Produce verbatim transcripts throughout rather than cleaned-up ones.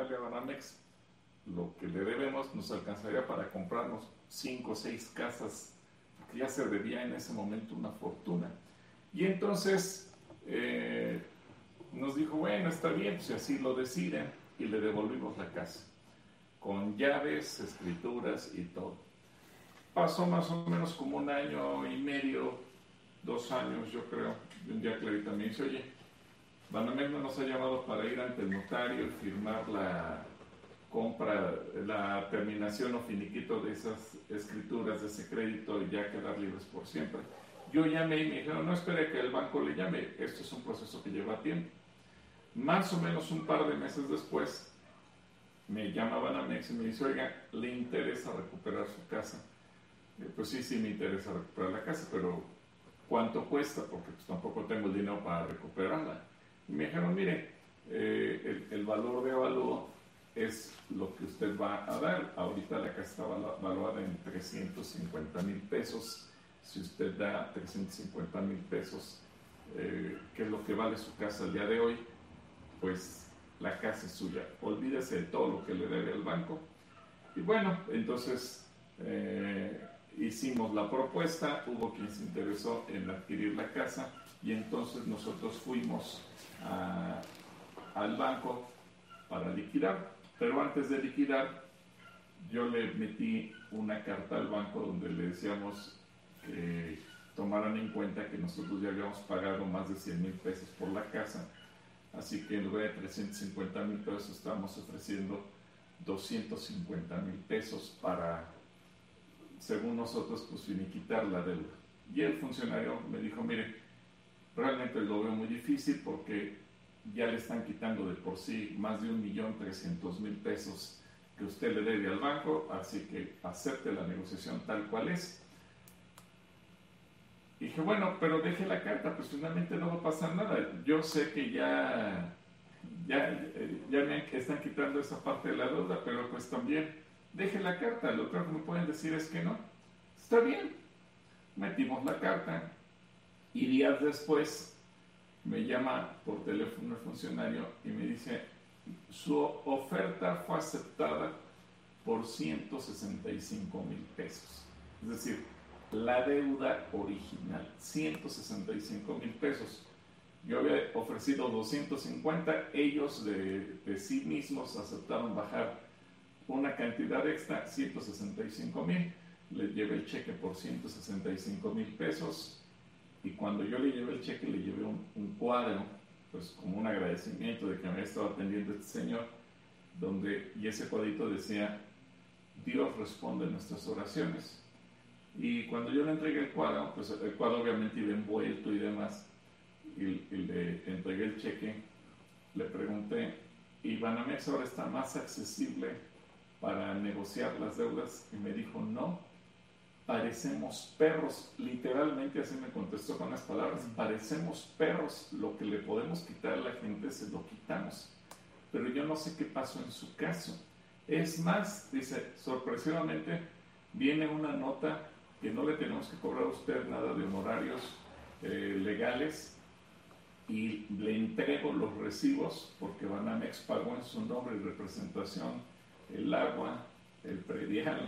pagarle a Banamex lo que le debemos nos alcanzaría para comprarnos cinco o seis casas, que ya se debía en ese momento una fortuna. Y entonces eh, nos dijo, bueno, está bien, pues si así lo deciden, y le devolvimos la casa, con llaves, escrituras y todo. Pasó más o menos como un año y medio, dos años yo creo, y un día Clarita me dice, oye, Banamex no nos ha llamado para ir ante el notario y firmar la compra, la terminación o finiquito de esas escrituras, de ese crédito, y ya quedar libres por siempre. Yo llamé y me dijeron, no espere que el banco le llame, esto es un proceso que lleva tiempo. Más o menos un par de meses después, me llama Banamex y me dice, oiga, ¿le interesa recuperar su casa? Eh, pues sí, sí me interesa recuperar la casa, pero ¿cuánto cuesta? Porque pues tampoco tengo el dinero para recuperarla. Y me dijeron, mire, eh, el, el valor de avalúo es lo que usted va a dar. Ahorita la casa está valuada en trescientos cincuenta mil pesos. Si usted da trescientos cincuenta mil pesos, eh, que es lo que vale su casa el día de hoy, pues la casa es suya. Olvídese de todo lo que le debe al banco. Y bueno, entonces eh, hicimos la propuesta, hubo quien se interesó en adquirir la casa, y entonces nosotros fuimos a, al banco para liquidar. Pero antes de liquidar, yo le metí una carta al banco donde le decíamos que tomaran en cuenta que nosotros ya habíamos pagado más de cien mil pesos por la casa, así que en lugar de trescientos cincuenta mil pesos estamos ofreciendo doscientos cincuenta mil pesos para, según nosotros, pues finiquitar la deuda. Y el funcionario me dijo, mire, realmente lo veo muy difícil porque ya le están quitando de por sí más de un millón trescientos mil pesos que usted le debe al banco, así que acepte la negociación tal cual es. Y dije, bueno, pero deje la carta, pues finalmente no va a pasar nada. Yo sé que ya, ya, ya me están quitando esa parte de la deuda, pero pues también deje la carta. Lo peor que me pueden decir es que no. Está bien. Metimos la carta y días después me llama por teléfono el funcionario y me dice, su oferta fue aceptada por ciento sesenta y cinco mil pesos. Es decir, la deuda original, ciento sesenta y cinco mil pesos. Yo había ofrecido doscientos cincuenta, ellos de, de sí mismos aceptaron bajar una cantidad extra, ciento sesenta y cinco mil. Le llevé el cheque por ciento sesenta y cinco mil pesos. Y cuando yo le llevé el cheque, le llevé un, un cuadro, pues como un agradecimiento de que me había estado atendiendo este señor, donde, y ese cuadrito decía, Dios responde nuestras oraciones. Y cuando yo le entregué el cuadro, pues el cuadro obviamente iba envuelto y demás, y, y le entregué el cheque, le pregunté, ¿y Banamex ahora está más accesible para negociar las deudas? Y me dijo, no. Parecemos perros, literalmente así me contestó con las palabras, parecemos perros, lo que le podemos quitar a la gente se lo quitamos, pero yo no sé qué pasó en su caso. Es más, dice, sorpresivamente viene una nota que no le tenemos que cobrar a usted nada de honorarios eh, legales, y le entrego los recibos porque Banamex pagó en su nombre y representación el agua, el predial,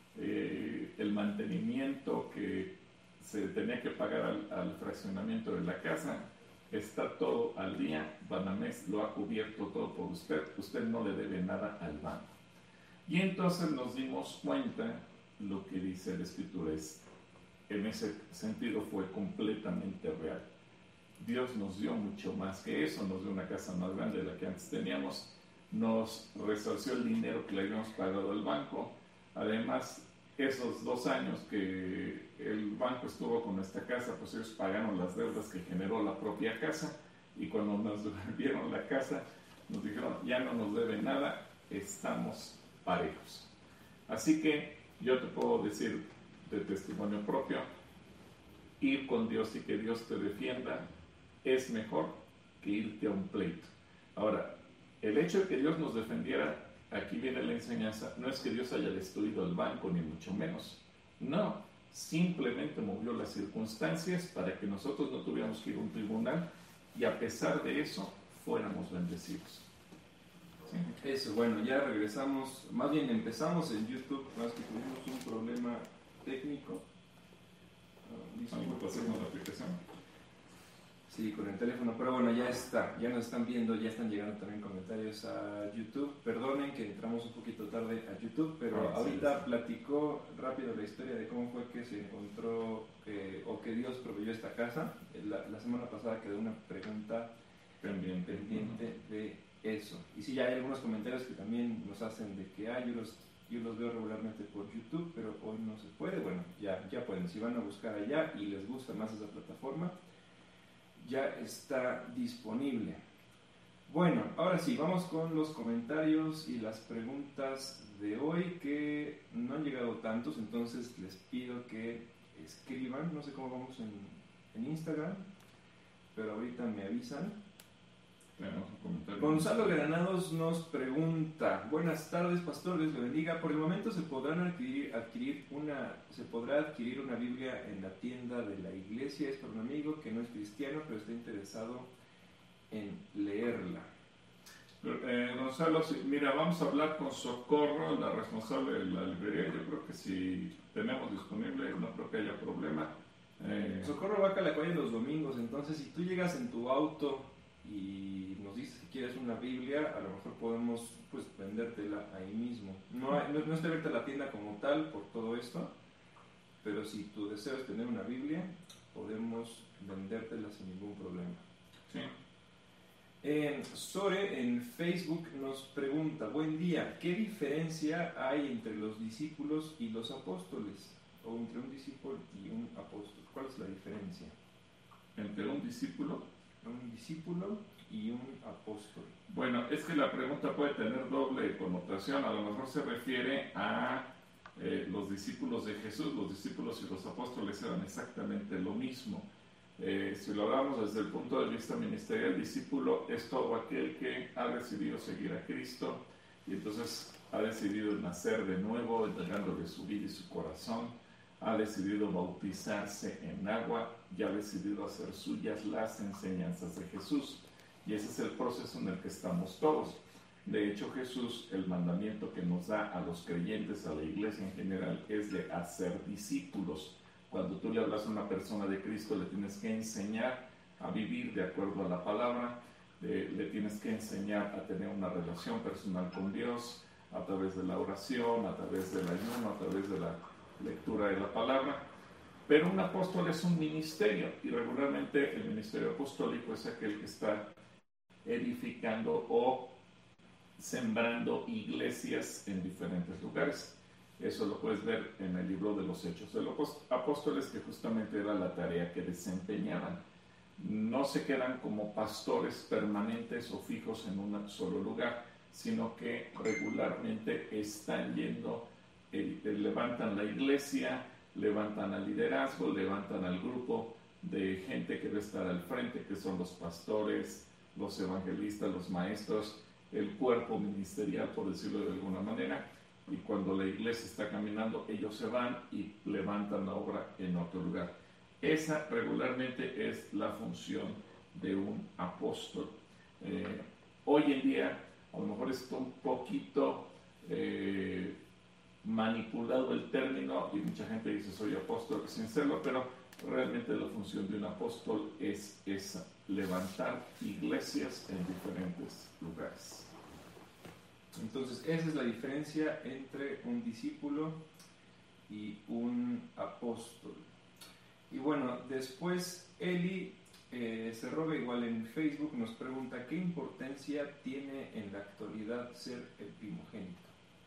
Eh, el mantenimiento que se tenía que pagar al, al fraccionamiento de la casa. Está todo al día, Banamex lo ha cubierto todo por usted, usted no le debe nada al banco. Y entonces nos dimos cuenta, lo que dice la escritura es, en ese sentido fue completamente real. Dios nos dio mucho más que eso, nos dio una casa más grande de la que antes teníamos, nos resarció el dinero que le habíamos pagado al banco. Además, esos dos años que el banco estuvo con nuestra casa, pues ellos pagaron las deudas que generó la propia casa, y cuando nos devolvieron la casa, nos dijeron, ya no nos debe nada, estamos parejos. Así que yo te puedo decir de testimonio propio, ir con Dios y que Dios te defienda es mejor que irte a un pleito. Ahora, el hecho de que Dios nos defendiera, aquí viene la enseñanza, no es que Dios haya destruido el banco, ni mucho menos. No, simplemente movió las circunstancias para que nosotros no tuviéramos que ir a un tribunal, y a pesar de eso, fuéramos bendecidos. ¿Sí? Sí. Eso, bueno, ya regresamos, más bien empezamos en YouTube, más que tuvimos un problema técnico. Uh, ¿Algo pasó con la aplicación? Sí, con el teléfono, pero bueno, ya está, ya nos están viendo, ya están llegando también comentarios a YouTube. Perdonen que entramos un poquito tarde a YouTube, pero Ah, ahorita sí, sí. platicó rápido la historia de cómo fue que se encontró eh, o que Dios proveyó esta casa. La, la semana pasada quedó una pregunta Pendiente. pendiente de eso. Y sí, ya hay algunos comentarios que también nos hacen de que ah, yo, los, yo los veo regularmente por YouTube, pero hoy no se puede. Bueno, ya, ya pueden, si van a buscar allá y les gusta más esa plataforma, ya está disponible. Bueno, ahora sí, vamos con los comentarios y las preguntas de hoy, que no han llegado tantos, entonces les pido que escriban, no sé cómo vamos en, en Instagram, pero ahorita me avisan. Tenemos un comentario. Gonzalo Granados nos pregunta: buenas tardes, pastor, Dios le bendiga. Por el momento se podrán adquirir, adquirir una, se podrá adquirir una Biblia en la tienda de la iglesia. Es para un amigo que no es cristiano, pero está interesado en leerla. Eh, Gonzalo, sí, mira, vamos a hablar con Socorro, la responsable de la librería. Yo creo que si tenemos disponible, no creo que haya problema. Eh, Socorro va a Calacoya los domingos, entonces si tú llegas en tu auto y nos dices que quieres una Biblia, a lo mejor podemos pues vendértela ahí mismo. No, hay, no, no está abierta la tienda como tal por todo esto, pero si tu deseo es tener una Biblia, podemos vendértela sin ningún problema. sí. Eh, Sore en Facebook nos pregunta: buen día, ¿qué diferencia hay entre los discípulos y los apóstoles? O entre un discípulo y un apóstol. ¿Cuál es la diferencia? Entre un discípulo. Un discípulo y un apóstol. Bueno, es que la pregunta puede tener doble connotación. A lo mejor se refiere a eh, los discípulos de Jesús. Los discípulos y los apóstoles eran exactamente lo mismo. Eh, si lo hablamos desde el punto de vista ministerial, el discípulo es todo aquel que ha decidido seguir a Cristo y entonces ha decidido nacer de nuevo, entregándole su vida y su corazón, ha decidido bautizarse en agua y ha decidido hacer suyas las enseñanzas de Jesús. Y ese es el proceso en el que estamos todos. De hecho, Jesús, el mandamiento que nos da a los creyentes, a la iglesia en general, es de hacer discípulos. Cuando tú le hablas a una persona de Cristo, le tienes que enseñar a vivir de acuerdo a la palabra, eh, le tienes que enseñar a tener una relación personal con Dios a través de la oración, a través del ayuno, a través de la lectura de la palabra. Pero un apóstol es un ministerio, y regularmente el ministerio apostólico es aquel que está edificando o sembrando iglesias en diferentes lugares. Eso lo puedes ver en el libro de los Hechos de los Apóstoles, que justamente era la tarea que desempeñaban. No se quedan como pastores permanentes o fijos en un solo lugar, sino que regularmente están yendo, eh, levantan la iglesia, levantan al liderazgo, levantan al grupo de gente que debe estar al frente, que son los pastores, los evangelistas, los maestros, el cuerpo ministerial, por decirlo de alguna manera. Y cuando la iglesia está caminando, ellos se van y levantan la obra en otro lugar. Esa regularmente es la función de un apóstol. Eh, hoy en día, a lo mejor está un poquito eh, manipulado el término y mucha gente dice soy apóstol sin serlo, pero realmente la función de un apóstol es esa, levantar iglesias en diferentes lugares. Entonces, esa es la diferencia entre un discípulo y un apóstol. Y bueno, después Eli eh, se roba igual en Facebook, nos pregunta: ¿qué importancia tiene en la actualidad ser el primogénito?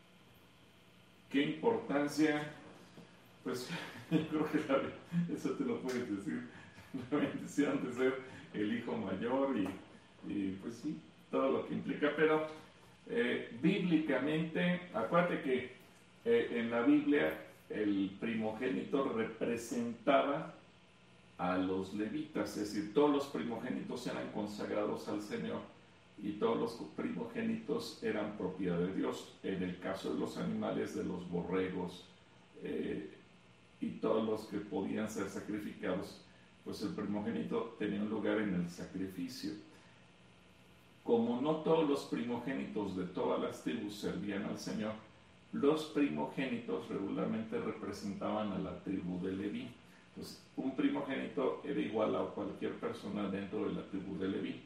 ¿Qué importancia? Pues yo creo que la, eso te lo puedes decir, la bendición de ser el hijo mayor y, y pues sí, todo lo que implica, pero eh, bíblicamente, acuérdate que eh, en la Biblia el primogénito representaba a los levitas, es decir, todos los primogénitos eran consagrados al Señor y todos los primogénitos eran propiedad de Dios. En el caso de los animales, de los borregos eh, y todos los que podían ser sacrificados, pues el primogénito tenía un lugar en el sacrificio. como no todos los primogénitos de todas las tribus servían al Señor, los primogénitos regularmente representaban a la tribu de Leví. Entonces, un primogénito era igual a cualquier persona dentro de la tribu de Leví.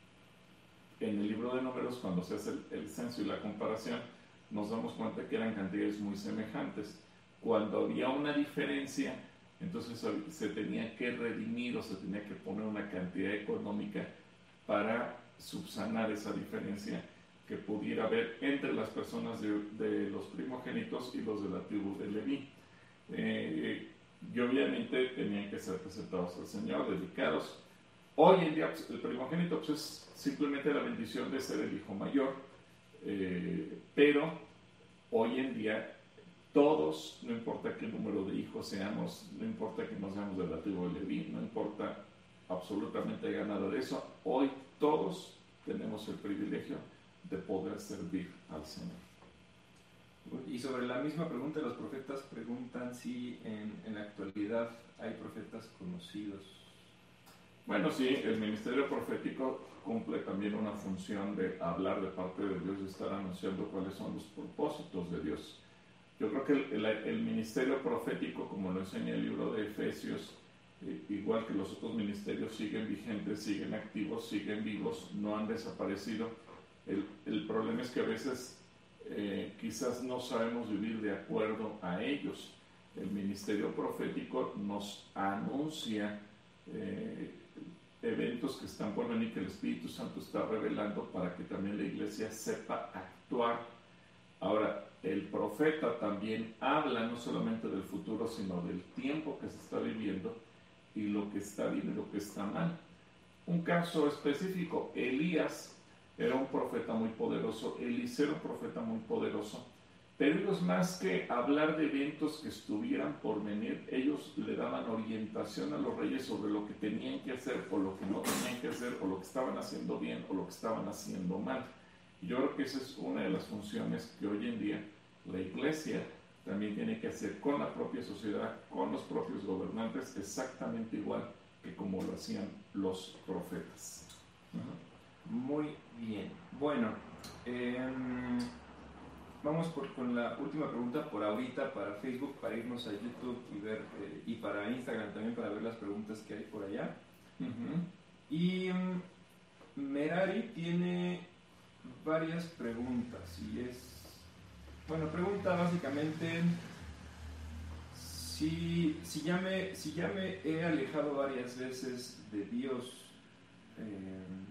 En el libro de Números, cuando se hace el, el censo y la comparación, nos damos cuenta que eran cantidades muy semejantes. Cuando había una diferencia, entonces se tenía que redimir o se tenía que poner una cantidad económica para subsanar esa diferencia que pudiera haber entre las personas de, de los primogénitos y los de la tribu de Leví. Eh, y obviamente tenían que ser presentados al Señor, dedicados. Hoy en día pues, el primogénito pues, es simplemente la bendición de ser el hijo mayor, eh, pero hoy en día todos, no importa qué número de hijos seamos, no importa que no seamos de la tribu de Leví, no importa absolutamente nada de eso, hoy todos tenemos el privilegio de poder servir al Señor. Y sobre la misma pregunta, los profetas preguntan si en, en la actualidad hay profetas conocidos. Bueno, sí, el ministerio profético cumple también una función de hablar de parte de Dios y estar anunciando cuáles son los propósitos de Dios. Yo creo que el, el, el ministerio profético, como lo enseña el libro de Efesios, eh, igual que los otros ministerios, siguen vigentes, siguen activos, siguen vivos, no han desaparecido. El, el problema es que a veces eh, quizás no sabemos vivir de acuerdo a ellos. El ministerio profético nos anuncia eh, eventos que están por venir, que el Espíritu Santo está revelando para que también la iglesia sepa actuar. Ahora, el profeta también habla no solamente del futuro, sino del tiempo que se está viviendo y lo que está bien y lo que está mal. Un caso específico, Elías era un profeta muy poderoso, Eliseo era un profeta muy poderoso, pero ellos más que hablar de eventos que estuvieran por venir, ellos le daban orientación a los reyes sobre lo que tenían que hacer o lo que no tenían que hacer, o lo que estaban haciendo bien o lo que estaban haciendo mal. Y yo creo que esa es una de las funciones que hoy en día la iglesia también tiene que hacer con la propia sociedad, con los propios gobernantes, exactamente igual que como lo hacían los profetas. Uh-huh. Muy bien. Bueno, eh, vamos por, con la última pregunta por ahorita para Facebook, para irnos a YouTube y ver, eh, y para Instagram también para ver las preguntas que hay por allá. Uh-huh. Y um, Merari tiene varias preguntas y es, bueno, pregunta básicamente si, si, ya me, si ya me he alejado varias veces de Dios. Eh,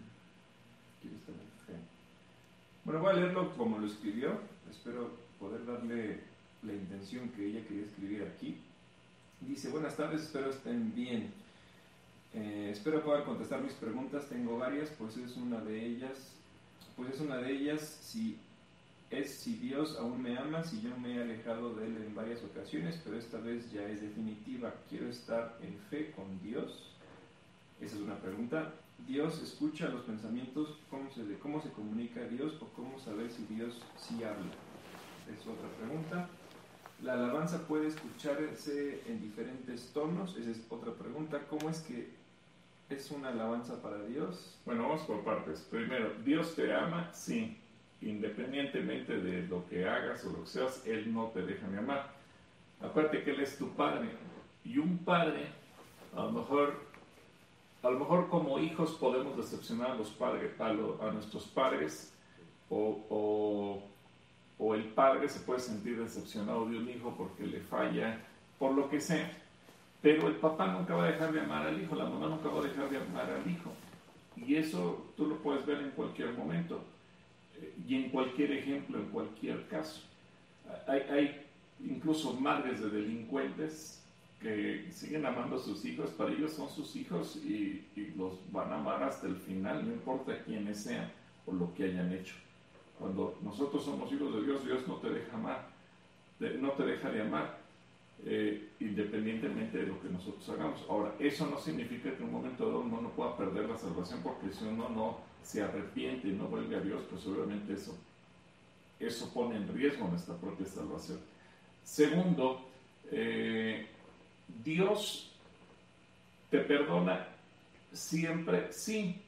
bueno, voy a leerlo como lo escribió, espero poder darle la intención que ella quería escribir aquí. Dice: buenas tardes, espero estén bien. Eh, espero puedan contestar mis preguntas, tengo varias, pues es una de ellas, pues es una de ellas si es si Dios aún me ama, si yo me he alejado de Él en varias ocasiones, pero esta vez ya es definitiva, quiero estar en fe con Dios. Esa es una pregunta. ¿Dios escucha los pensamientos? ¿Cómo se, cómo se comunica a Dios? ¿O cómo saber si Dios sí habla? Es otra pregunta. ¿La alabanza puede escucharse en diferentes tonos? Esa es otra pregunta. ¿Cómo es que es una alabanza para Dios? Bueno, vamos por partes. Primero, ¿Dios te ama? Sí. Independientemente de lo que hagas o lo que seas, Él no te deja de amar. Aparte que Él es tu Padre. Y un padre, a lo mejor... A lo mejor como hijos podemos decepcionar a, los padres, a, lo, a nuestros padres, o, o, o el padre se puede sentir decepcionado de un hijo porque le falla, por lo que sea. Pero el papá nunca va a dejar de amar al hijo, la mamá nunca va a dejar de amar al hijo. Y eso tú lo puedes ver en cualquier momento, y en cualquier ejemplo, en cualquier caso. Hay, hay incluso madres de delincuentes que siguen amando a sus hijos, para ellos son sus hijos y, y los van a amar hasta el final, no importa quiénes sean o lo que hayan hecho. Cuando nosotros somos hijos de Dios, Dios no te deja amar, de, no te deja de amar, eh, independientemente de lo que nosotros hagamos. Ahora, eso no significa que en un momento dado uno no pueda perder la salvación, porque si uno no se arrepiente y no vuelve a Dios, pues obviamente eso, eso pone en riesgo nuestra propia salvación. Segundo, eh, Dios te perdona siempre, sí,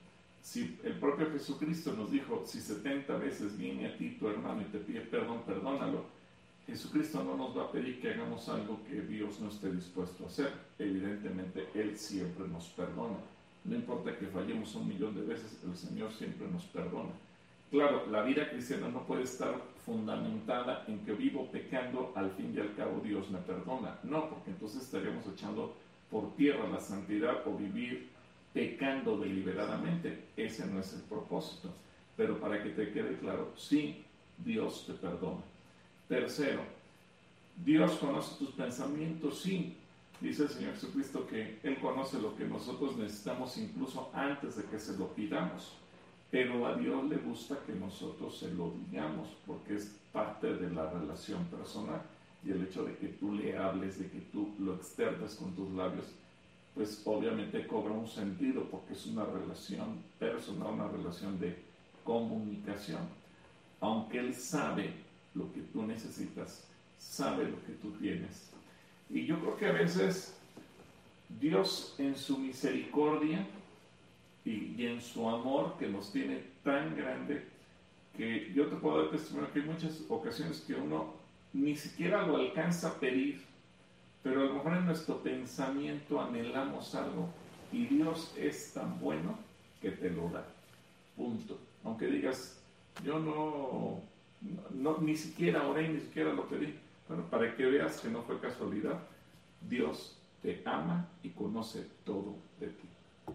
Si el propio Jesucristo nos dijo, si setenta veces viene a ti tu hermano y te pide perdón, perdónalo, Jesucristo no nos va a pedir que hagamos algo que Dios no esté dispuesto a hacer. Evidentemente, Él siempre nos perdona. No importa que fallemos un millón de veces, el Señor siempre nos perdona. Claro, la vida cristiana no puede estar fundamentada en que vivo pecando, al fin y al cabo Dios me perdona. No, porque entonces estaríamos echando por tierra la santidad o vivir pecando deliberadamente. Ese no es el propósito. Pero para que te quede claro, sí, Dios te perdona. Tercero, Dios conoce tus pensamientos, sí. Dice el Señor Jesucristo que Él conoce lo que nosotros necesitamos incluso antes de que se lo pidamos. Pero a Dios le gusta que nosotros se lo digamos, porque es parte de la relación personal. Y el hecho de que tú le hables, de que tú lo externes con tus labios, pues obviamente cobra un sentido, porque es una relación personal, una relación de comunicación. Aunque Él sabe lo que tú necesitas, sabe lo que tú tienes. Y yo creo que a veces Dios en su misericordia y, y en su amor que nos tiene tan grande, que yo te puedo dar testimonio que hay muchas ocasiones que uno ni siquiera lo alcanza a pedir, pero a lo mejor en nuestro pensamiento anhelamos algo y Dios es tan bueno que te lo da. Punto. Aunque digas, yo no, no ni siquiera oré, ni siquiera lo pedí. Bueno, para que veas que no fue casualidad, Dios te ama y conoce todo de ti.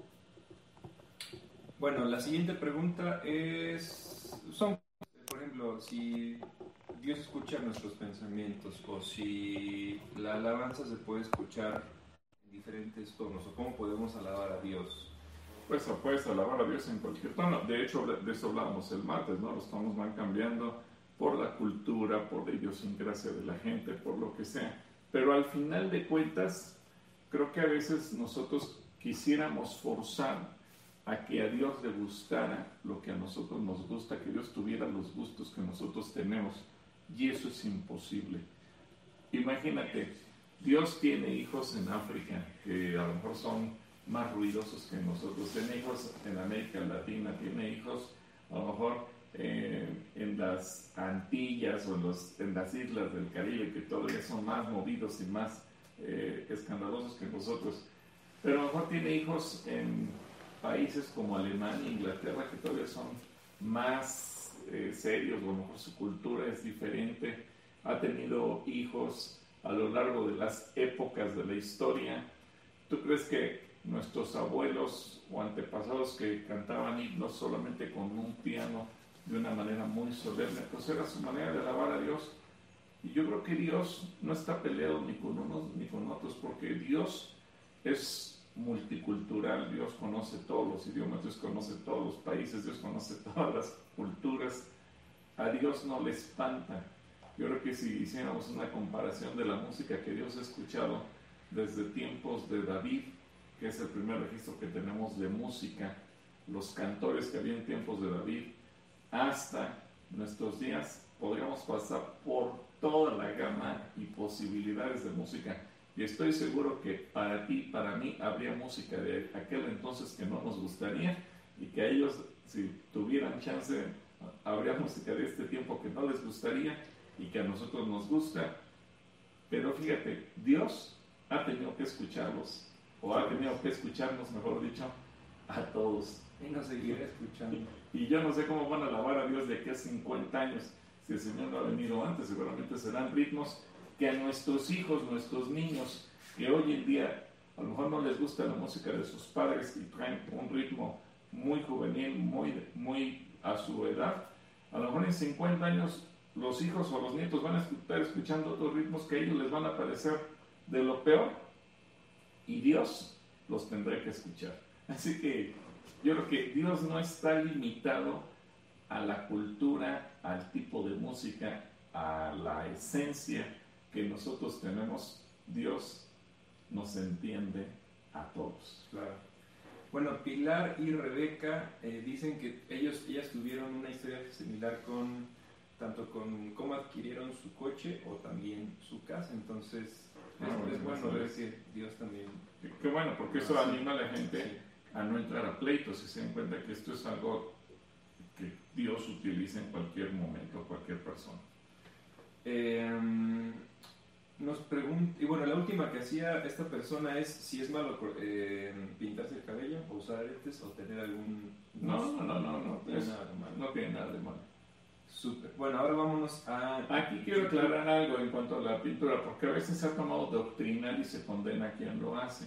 Bueno, la siguiente pregunta es, son, por ejemplo, si Dios escucha nuestros pensamientos o si la alabanza se puede escuchar en diferentes tonos o cómo podemos alabar a Dios. Pues puedes alabar a Dios en cualquier tono. De hecho, de eso hablábamos el martes, ¿no? Los tonos van cambiando por la cultura, por la idiosincrasia de la gente, por lo que sea. Pero al final de cuentas, creo que a veces nosotros quisiéramos forzar a que a Dios le gustara lo que a nosotros nos gusta, que Dios tuviera los gustos que nosotros tenemos, y eso es imposible. Imagínate, Dios tiene hijos en África que a lo mejor son más ruidosos que nosotros, tiene hijos en América Latina, tiene hijos a lo mejor Eh, en las Antillas o en, los, en las islas del Caribe, que todavía son más movidos y más eh, escandalosos que nosotros, pero a lo mejor tiene hijos en países como Alemania e Inglaterra, que todavía son más eh, serios, o a lo mejor su cultura es diferente, ha tenido hijos a lo largo de las épocas de la historia. ¿Tú crees que nuestros abuelos o antepasados que cantaban himnos solamente con un piano de una manera muy solemne, pues era su manera de alabar a Dios? Y yo creo que Dios no está peleado ni con unos ni con otros, porque Dios es multicultural, Dios conoce todos los idiomas, Dios conoce todos los países, Dios conoce todas las culturas. A Dios no le espanta. Yo creo que si hiciéramos una comparación de la música que Dios ha escuchado desde tiempos de David, que es el primer registro que tenemos de música, los cantores que había en tiempos de David, hasta nuestros días, podríamos pasar por toda la gama y posibilidades de música. Y estoy seguro que para ti, para mí, habría música de aquel entonces que no nos gustaría, y que a ellos, si tuvieran chance, habría música de este tiempo que no les gustaría y que a nosotros nos gusta. Pero fíjate, Dios ha tenido que escucharlos, o ha tenido que escucharnos, mejor dicho, a todos. Y nos seguirá escuchando. Y yo no sé cómo van a alabar a Dios de aquí a cincuenta años, si el Señor no ha venido antes. Seguramente serán ritmos que a nuestros hijos, nuestros niños, que hoy en día a lo mejor no les gusta la música de sus padres y traen un ritmo muy juvenil, muy, muy a su edad, a lo mejor en cincuenta años los hijos o los nietos van a estar escuchando otros ritmos que a ellos les van a parecer de lo peor, y Dios los tendrá que escuchar. Así que yo creo que Dios no está limitado a la cultura, al tipo de música, a la esencia que nosotros tenemos. Dios nos entiende a todos. Claro. Bueno, Pilar y Rebeca eh, dicen que ellos, ellas tuvieron una historia similar con tanto con cómo adquirieron su coche o también su casa. Entonces, Ah, es, es bueno, bueno ver es- que Dios también... Qué bueno, porque eso anima a la gente Sí. a no entrar a pleitos y se den cuenta que esto es algo que Dios utiliza en cualquier momento, cualquier persona. Eh, nos pregunta, y bueno, la última que hacía esta persona es si es malo eh, pintarse el cabello o usar aretes o tener algún... No, no, no, no, no, tiene es, nada de malo. no tiene nada de malo. Súper. Bueno, ahora vámonos a... Aquí quiero aclarar algo en cuanto a la pintura, porque a veces se ha tomado doctrinal y se condena a quien lo hace.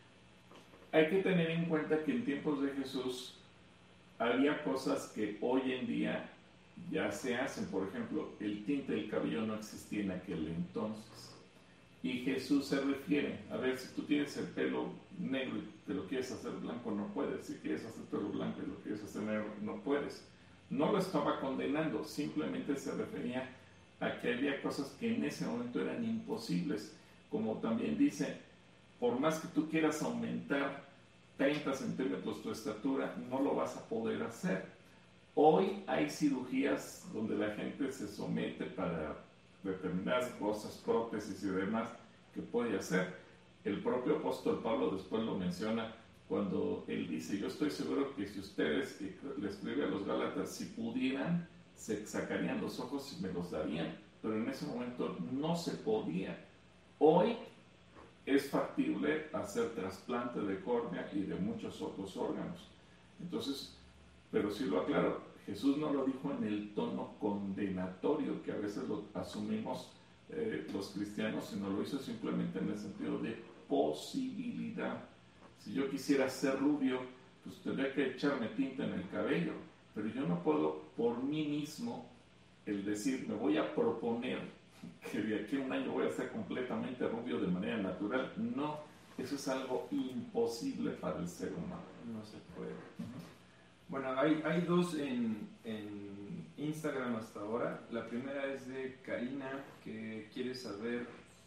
Hay que tener en cuenta que en tiempos de Jesús había cosas que hoy en día ya se hacen. Por ejemplo, el tinte del cabello no existía en aquel entonces. Y Jesús se refiere, a ver, si tú tienes el pelo negro y te lo quieres hacer blanco, no puedes. Si quieres hacer pelo blanco y lo quieres hacer negro, no puedes. No lo estaba condenando, simplemente se refería a que había cosas que en ese momento eran imposibles. Como también dice, por más que tú quieras aumentar treinta centímetros tu estatura, no lo vas a poder hacer. Hoy hay cirugías donde la gente se somete para determinadas cosas, prótesis y demás, que puede hacer. El propio apóstol Pablo después lo menciona cuando él dice, yo estoy seguro que si ustedes, le escribe a los Gálatas, si pudieran, se sacarían los ojos y me los darían, pero en ese momento no se podía. Hoy es factible hacer trasplante de córnea y de muchos otros órganos. Entonces, pero sí lo aclaro, Jesús no lo dijo en el tono condenatorio que a veces lo asumimos eh, los cristianos, sino lo hizo simplemente en el sentido de posibilidad. Si yo quisiera ser rubio, pues tendría que echarme tinta en el cabello, pero yo no puedo por mí mismo el decir, me voy a proponer que de aquí a un año voy a ser completamente rubio de manera natural. No, eso es algo imposible para el ser humano. No se puede. Uh-huh. Bueno, hay, hay dos en, en Instagram hasta ahora. La primera es de Karina, que quiere saber,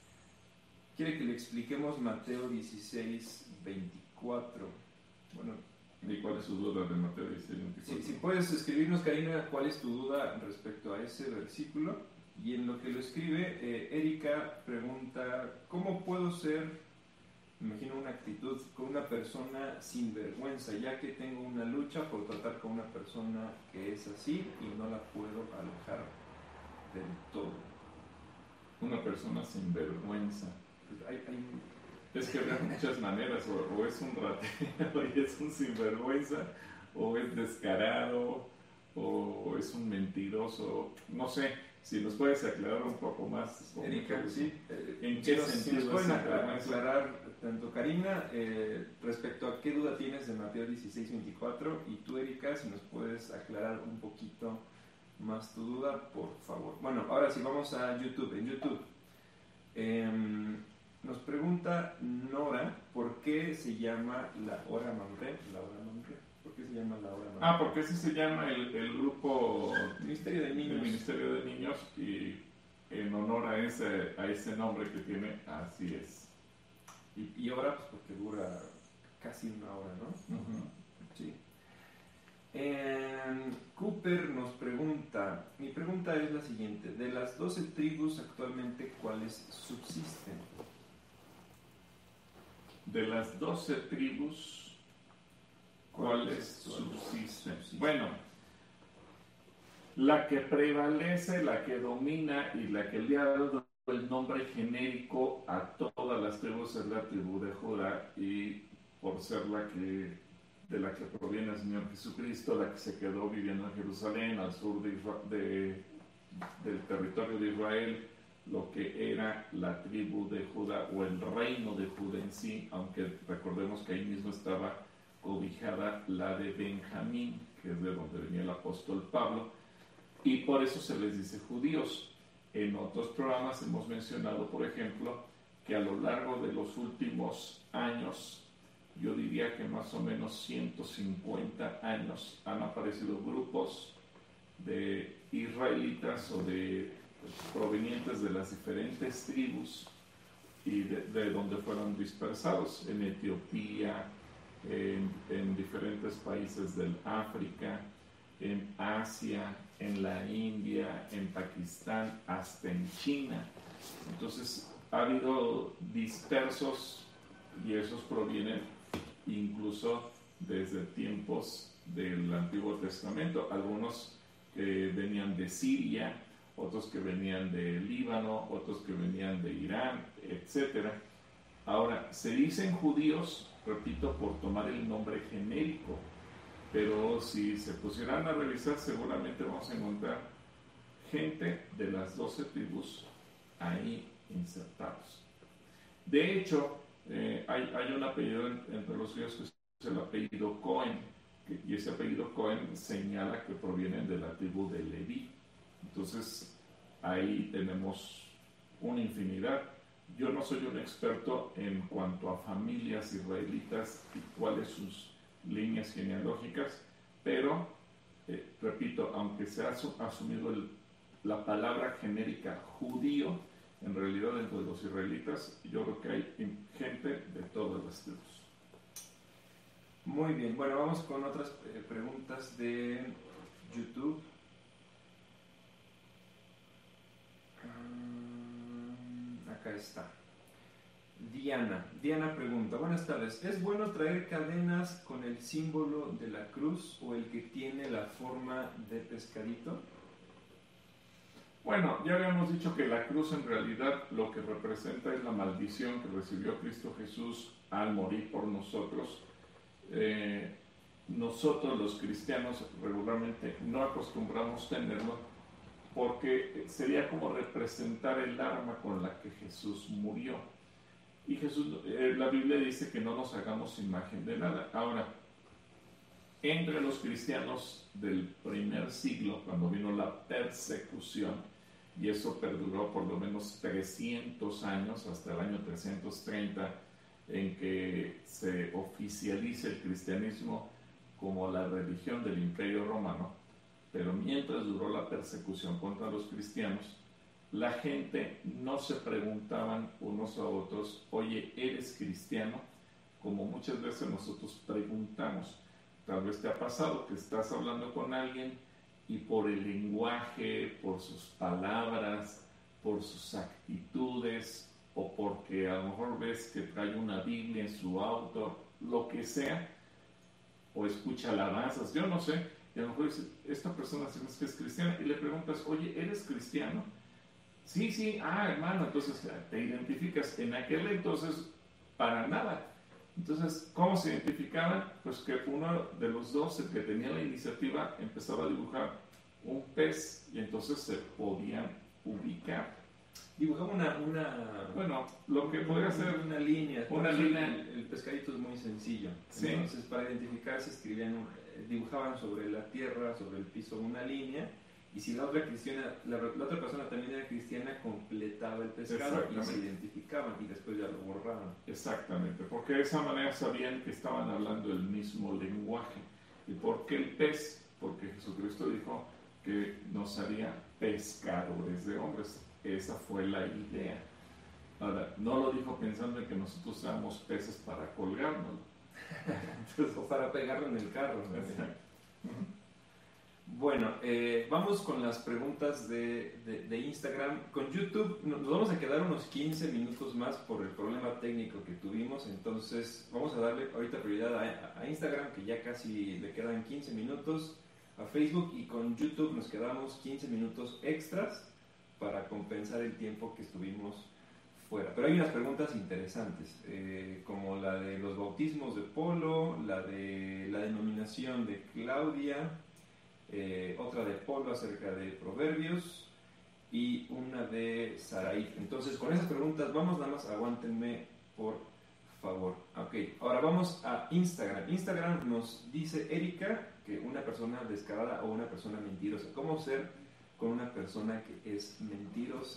quiere que le expliquemos Mateo dieciséis veinticuatro. Bueno, ¿y cuál es su duda de Mateo dieciséis veinticuatro? Si, si puedes escribirnos, Karina, cuál es tu duda respecto a ese versículo. Y en lo que lo escribe, eh, Erika pregunta, ¿cómo puedo ser, me imagino una actitud, con una persona sin vergüenza, ya que tengo una lucha por tratar con una persona que es así y no la puedo alejar del todo? Una persona sin vergüenza. Pues hay, hay... Es que hay muchas maneras, o, o es un ratero y es un sinvergüenza, o es descarado, o es un mentiroso, no sé. Si nos puedes aclarar un poco más. Erika, sí. ¿En qué nos, sentido? Si nos pueden aclarar, tanto Karina, eh, respecto a qué duda tienes de Mateo dieciséis veinticuatro, y tú, Erika, si nos puedes aclarar un poquito más tu duda, por favor. Bueno, ahora sí, vamos a YouTube. En YouTube eh, nos pregunta Nora, ¿por qué se llama la hora Mamre? La hora Mamre. ¿Por qué se llama la hora Mamre? Ah, porque así se llama el, el grupo Ministerio de Niños. El Ministerio de Niños, y en honor a ese, a ese nombre que tiene, así es. Y, y ahora, pues porque dura casi una hora, ¿no? Uh-huh. Sí. Eh, Cooper nos pregunta, mi pregunta es la siguiente, de las doce tribus actualmente, ¿cuáles subsisten? De las doce tribus, ¿cuáles subsisten? Bueno, la que prevalece, la que domina y la que le ha dado el nombre genérico a todas las tribus es la tribu de Judá, y por ser la que de la que proviene el Señor Jesucristo, la que se quedó viviendo en Jerusalén, al sur de Isra- de, del territorio de Israel, lo que era la tribu de Judá o el reino de Judá en sí, aunque recordemos que ahí mismo estaba cobijada la de Benjamín, que es de donde venía el apóstol Pablo, y por eso se les dice judíos. En otros programas hemos mencionado, por ejemplo, que a lo largo de los últimos años, yo diría que más o menos ciento cincuenta años, han aparecido grupos de israelitas o de provenientes de las diferentes tribus y de, de donde fueron dispersados, en Etiopía, en, en diferentes países del África, en Asia, en la India, en Pakistán, hasta en China. Entonces ha habido dispersos, y esos provienen incluso desde tiempos del Antiguo Testamento, algunos que venían de Siria, otros que venían de Líbano, otros que venían de Irán, etcétera. Ahora, se dicen judíos, repito, por tomar el nombre genérico, pero si se pusieran a revisar, seguramente vamos a encontrar gente de las doce tribus ahí insertados. De hecho, eh, hay, hay un apellido en, entre los judíos que es el apellido Cohen, que, y ese apellido Cohen señala que provienen de la tribu de Leví. Entonces, ahí tenemos una infinidad. Yo no soy un experto en cuanto a familias israelitas y cuáles sus líneas genealógicas, pero, eh, repito, aunque se ha asumido el, la palabra genérica judío, en realidad dentro de los israelitas yo creo que hay gente de todas las tribus. Muy bien, bueno, vamos con otras eh, preguntas de YouTube. Um, acá está. Diana, Diana pregunta, buenas tardes, ¿es bueno traer cadenas con el símbolo de la cruz o el que tiene la forma de pescadito? Bueno, ya habíamos dicho que la cruz en realidad lo que representa es la maldición que recibió Cristo Jesús al morir por nosotros. Eh, nosotros los cristianos regularmente no acostumbramos tenerlo porque sería como representar el arma con la que Jesús murió. Y Jesús, eh, la Biblia dice que no nos hagamos imagen de nada. Ahora, entre los cristianos del primer siglo, cuando vino la persecución, y eso perduró por lo menos trescientos años, hasta el año trescientos treinta, en que se oficializa el cristianismo como la religión del Imperio Romano, pero mientras duró la persecución contra los cristianos, la gente no se preguntaban unos a otros, oye, ¿eres cristiano? Como muchas veces nosotros preguntamos. Tal vez te ha pasado que estás hablando con alguien y por el lenguaje, por sus palabras, por sus actitudes, o porque a lo mejor ves que trae una Biblia en su auto, lo que sea, o escucha alabanzas, yo no sé, y a lo mejor dice, esta persona sabes que es cristiana, y le preguntas, oye, ¿eres cristiano? Sí, sí, ah, hermano, entonces te identificas. En aquel entonces, para nada. Entonces, ¿cómo se identificaban? Pues que uno de los dos, el que tenía la iniciativa, empezaba a dibujar un pez y entonces se podían ubicar. Dibujaba una, una... Bueno, lo que podría ser una línea. Una línea. El, el pescadito es muy sencillo. Sí. Entonces, para identificarse, escribían, dibujaban sobre la tierra, sobre el piso, una línea. Y si la otra, cristiana, la, la otra persona también era cristiana, completaba el pescado y se identificaban y después ya lo borraban. Exactamente, porque de esa manera sabían que estaban hablando el mismo lenguaje. ¿Y por qué el pez? Porque Jesucristo dijo que nos haría pescadores de hombres. Esa fue la idea. Ahora, no lo dijo pensando en que nosotros seamos peces para colgarnos. Entonces, o para pegarlo en el carro. ¿No? Exacto. Bueno, eh, vamos con las preguntas de, de, de Instagram. Con YouTube nos vamos a quedar unos quince minutos más por el problema técnico que tuvimos, entonces vamos a darle ahorita prioridad a, a Instagram, que ya casi le quedan quince minutos, a Facebook, y con YouTube nos quedamos quince minutos extras para compensar el tiempo que estuvimos fuera. Pero hay unas preguntas interesantes, eh, como la de los bautismos de Polo, la de la denominación de Claudia, Eh, otra de Polo acerca de Proverbios y una de Sarai. Entonces, con esas preguntas vamos, nada más aguántenme por favor. Ok, ahora vamos a Instagram. Instagram nos dice Erika que una persona descarada o una persona mentirosa. ¿Cómo ser con una persona que es mentirosa?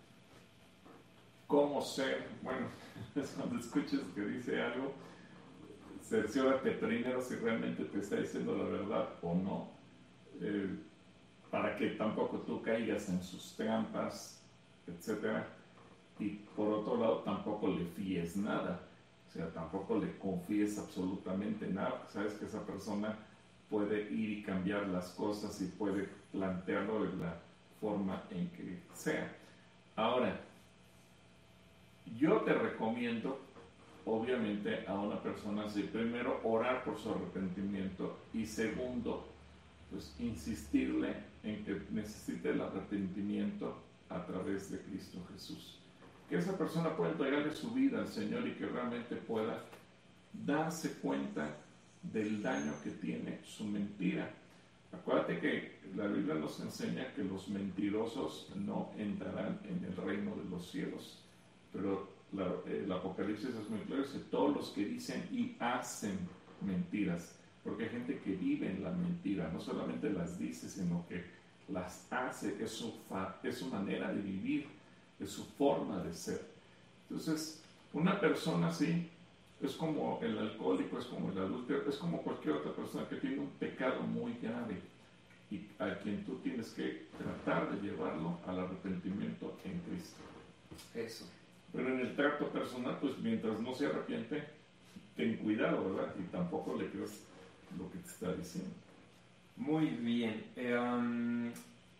¿Cómo ser? Bueno, cuando escuches que dice algo, cerciórate primero si realmente te está diciendo la verdad o no. Eh, para que tampoco tú caigas en sus trampas, etcétera. Y por otro lado, tampoco le fíes nada, o sea, tampoco le confíes absolutamente nada, porque sabes que esa persona puede ir y cambiar las cosas y puede plantearlo de la forma en que sea. Ahora, yo te recomiendo, obviamente a una persona así, primero orar por su arrepentimiento y segundo, pues insistirle en que necesite el arrepentimiento a través de Cristo Jesús. Que esa persona pueda entregarle su vida al Señor y que realmente pueda darse cuenta del daño que tiene su mentira. Acuérdate que la Biblia nos enseña que los mentirosos no entrarán en el reino de los cielos, pero la, el Apocalipsis es muy claro, dice todos los que dicen y hacen mentiras, porque hay gente que vive en la mentira, no solamente las dice, sino que las hace, es su, fa, es su manera de vivir, es su forma de ser. Entonces, una persona así es como el alcohólico, es como el adúltero, es como cualquier otra persona que tiene un pecado muy grave y a quien tú tienes que tratar de llevarlo al arrepentimiento en Cristo. Eso. Pero en el trato personal, pues mientras no se arrepiente, ten cuidado, ¿verdad? Y tampoco le creas lo que te está diciendo. Muy bien. Eh, um,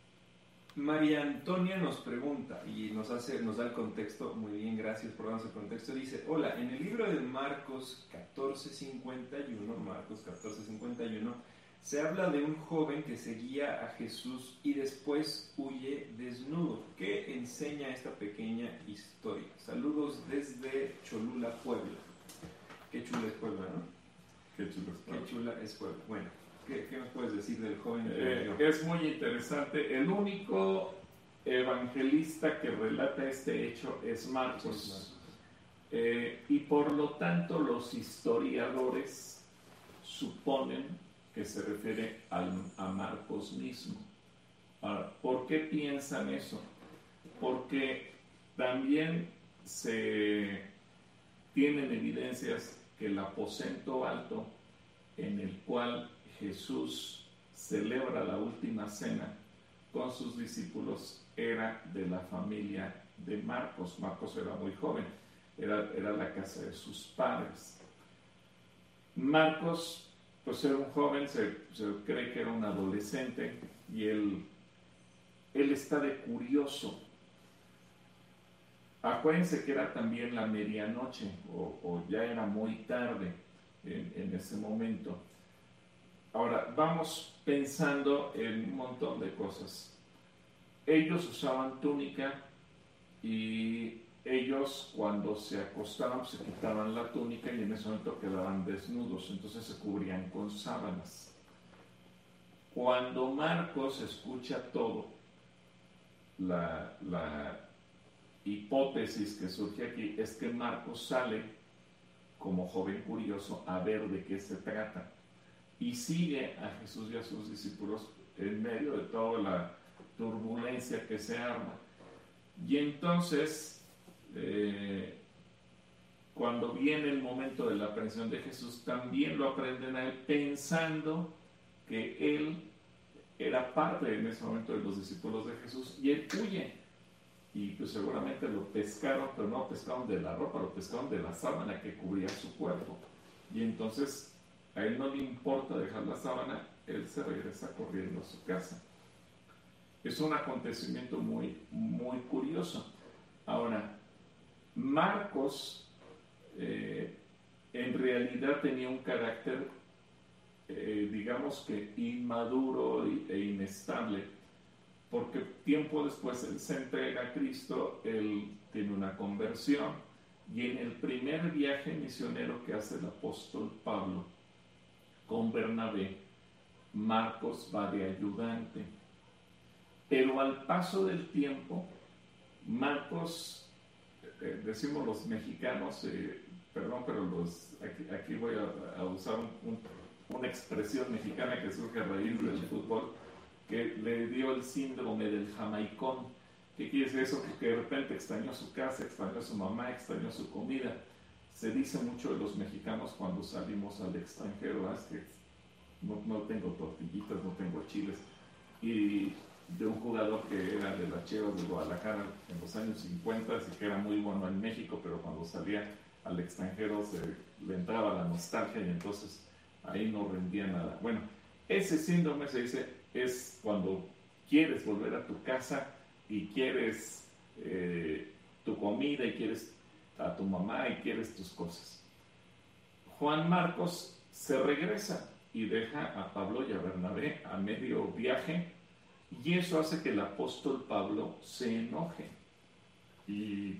María Antonia nos pregunta y nos hace, nos da el contexto. Muy bien, gracias por darnos el contexto. Dice, hola, en el libro de Marcos catorce cincuenta y uno, Marcos catorce cincuenta y uno, se habla de un joven que seguía a Jesús y después huye desnudo. ¿Qué enseña esta pequeña historia? Saludos desde Cholula, Puebla. Qué chula es Puebla, ¿no? Qué chula es Puebla. Qué chula es Puebla. Bueno, ¿qué, qué nos puedes decir del joven que Eh, huyó? es muy interesante. El único evangelista que relata este hecho es Marcos. Eh, y por lo tanto los historiadores suponen que se refiere al, a Marcos mismo. Ahora, ¿por qué piensan eso? Porque también se tienen evidencias que el aposento alto en el cual Jesús celebra la última cena con sus discípulos era de la familia de Marcos. Marcos era muy joven, era, era la casa de sus padres. Marcos, pues era un joven, se, se cree que era un adolescente y él, él está de curioso. Acuérdense que era también la medianoche o, o ya era muy tarde en, en ese momento. Ahora, vamos pensando en un montón de cosas. Ellos usaban túnica y ellos cuando se acostaban se quitaban la túnica y en ese momento quedaban desnudos, entonces se cubrían con sábanas. Cuando Marcos escucha todo, la, la hipótesis que surge aquí es que Marcos sale como joven curioso a ver de qué se trata y sigue a Jesús y a sus discípulos en medio de toda la turbulencia que se arma. Y entonces, eh, cuando viene el momento de la aprehensión de Jesús, también lo aprenden a él pensando que él era parte en ese momento de los discípulos de Jesús y él huye. Y pues seguramente lo pescaron, pero no pescaron de la ropa, lo pescaron de la sábana que cubría su cuerpo. Y entonces a él no le importa dejar la sábana, él se regresa corriendo a su casa. Es un acontecimiento muy, muy curioso. Ahora, Marcos eh, en realidad tenía un carácter, eh, digamos que inmaduro e inestable, porque tiempo después él se entrega a Cristo, él tiene una conversión, y en el primer viaje misionero que hace el apóstol Pablo con Bernabé, Marcos va de ayudante. Pero al paso del tiempo, Marcos, eh, decimos los mexicanos, eh, perdón, pero los, aquí, aquí voy a, a usar un, un, una expresión mexicana que surge a raíz del fútbol, que le dio el síndrome del jamaicón. ¿Qué quiere decir eso? Que de repente extrañó su casa, extrañó su mamá, extrañó su comida. Se dice mucho de los mexicanos cuando salimos al extranjero, es que no, no tengo tortillitas, no tengo chiles. Y de un jugador que era de las Chivas de Guadalajara en los años cincuenta y que era muy bueno en México, pero cuando salía al extranjero se le entraba la nostalgia y entonces ahí no rendía nada. Bueno, ese síndrome se dice es cuando quieres volver a tu casa y quieres eh, tu comida y quieres a tu mamá y quieres tus cosas. Juan Marcos se regresa y deja a Pablo y a Bernabé a medio viaje, y eso hace que el apóstol Pablo se enoje. Y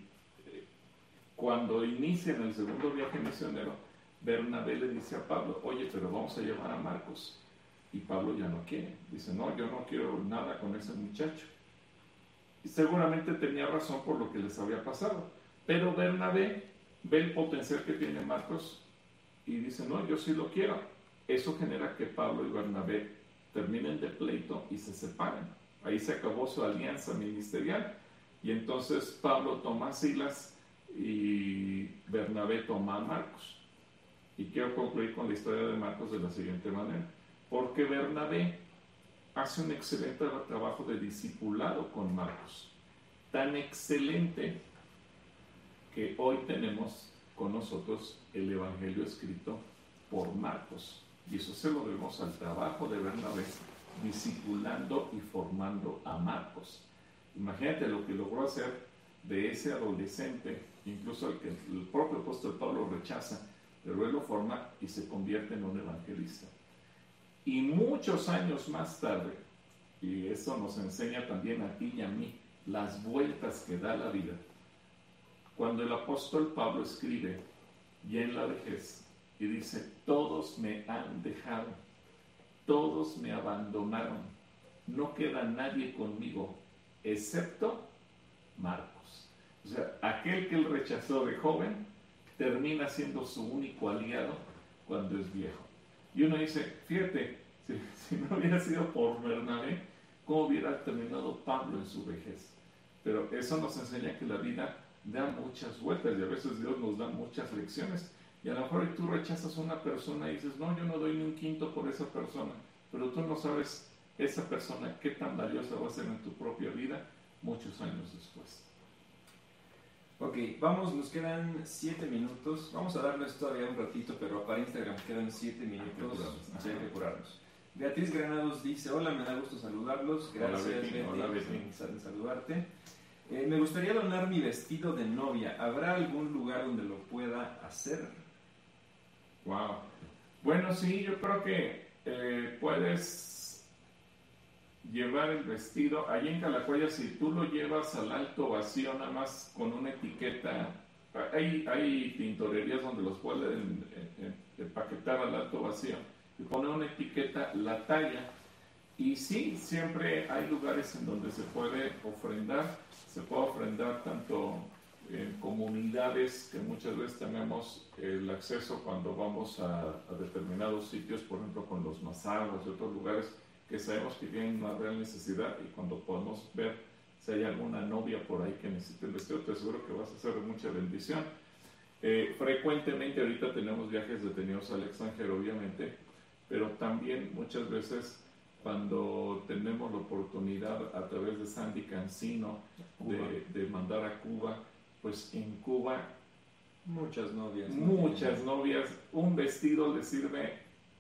cuando inician el segundo viaje misionero, Bernabé le dice a Pablo, oye, pero vamos a llevar a Marcos. Y Pablo ya no quiere. Dice, no, yo no quiero nada con ese muchacho. Y seguramente tenía razón por lo que les había pasado. Pero Bernabé ve el potencial que tiene Marcos y dice, no, yo sí lo quiero. Eso genera que Pablo y Bernabé terminen de pleito y se separen. Ahí se acabó su alianza ministerial. Y entonces Pablo toma a Silas y Bernabé toma a Marcos. Y quiero concluir con la historia de Marcos de la siguiente manera. Porque Bernabé hace un excelente trabajo de discipulado con Marcos. Tan excelente que hoy tenemos con nosotros el Evangelio escrito por Marcos. Y eso se lo debemos al trabajo de Bernabé, discipulando y formando a Marcos. Imagínate lo que logró hacer de ese adolescente, incluso al que el propio apóstol Pablo rechaza, pero él lo forma y se convierte en un evangelista. Y muchos años más tarde, y eso nos enseña también a ti y a mí, las vueltas que da la vida. Cuando el apóstol Pablo escribe, ya en la vejez, y dice, todos me han dejado, todos me abandonaron, no queda nadie conmigo, excepto Marcos. O sea, aquel que él rechazó de joven, termina siendo su único aliado cuando es viejo. Y uno dice, fíjate, si, si no hubiera sido por Bernabé, ¿cómo hubiera terminado Pablo en su vejez? Pero eso nos enseña que la vida da muchas vueltas y a veces Dios nos da muchas lecciones. Y a lo mejor tú rechazas a una persona y dices, no, yo no doy ni un quinto por esa persona, pero tú no sabes esa persona qué tan valiosa va a ser en tu propia vida muchos años después. Ok, vamos, nos quedan siete minutos. Vamos a darles todavía un ratito, pero para Instagram quedan siete minutos. Hay que curarnos. Beatriz Granados dice, hola, me da gusto saludarlos. Gracias, hola, Betty. Hola, Betty. En saludarte. Eh, me gustaría donar mi vestido de novia. ¿Habrá algún lugar donde lo pueda hacer? Wow. Bueno, sí, yo creo que eh, puedes llevar el vestido. Allí en Calacoya, si tú lo llevas al alto vacío, nada más con una etiqueta, hay, hay tintorerías donde los pueden eh, empaquetar al alto vacío y poner una etiqueta, la talla. Y sí, siempre hay lugares en donde se puede ofrendar, se puede ofrendar tanto en comunidades que muchas veces tenemos el acceso cuando vamos a, a determinados sitios, por ejemplo con los masajes y otros lugares que sabemos que tienen una real necesidad, y cuando podemos ver si hay alguna novia por ahí que necesite el vestido, te aseguro que vas a ser de mucha bendición. Eh, frecuentemente ahorita tenemos viajes detenidos al extranjero, obviamente, pero también muchas veces cuando tenemos la oportunidad a través de Sandy Cancino de, de mandar a Cuba, pues en Cuba muchas novias. Muchas novias. Un vestido le sirve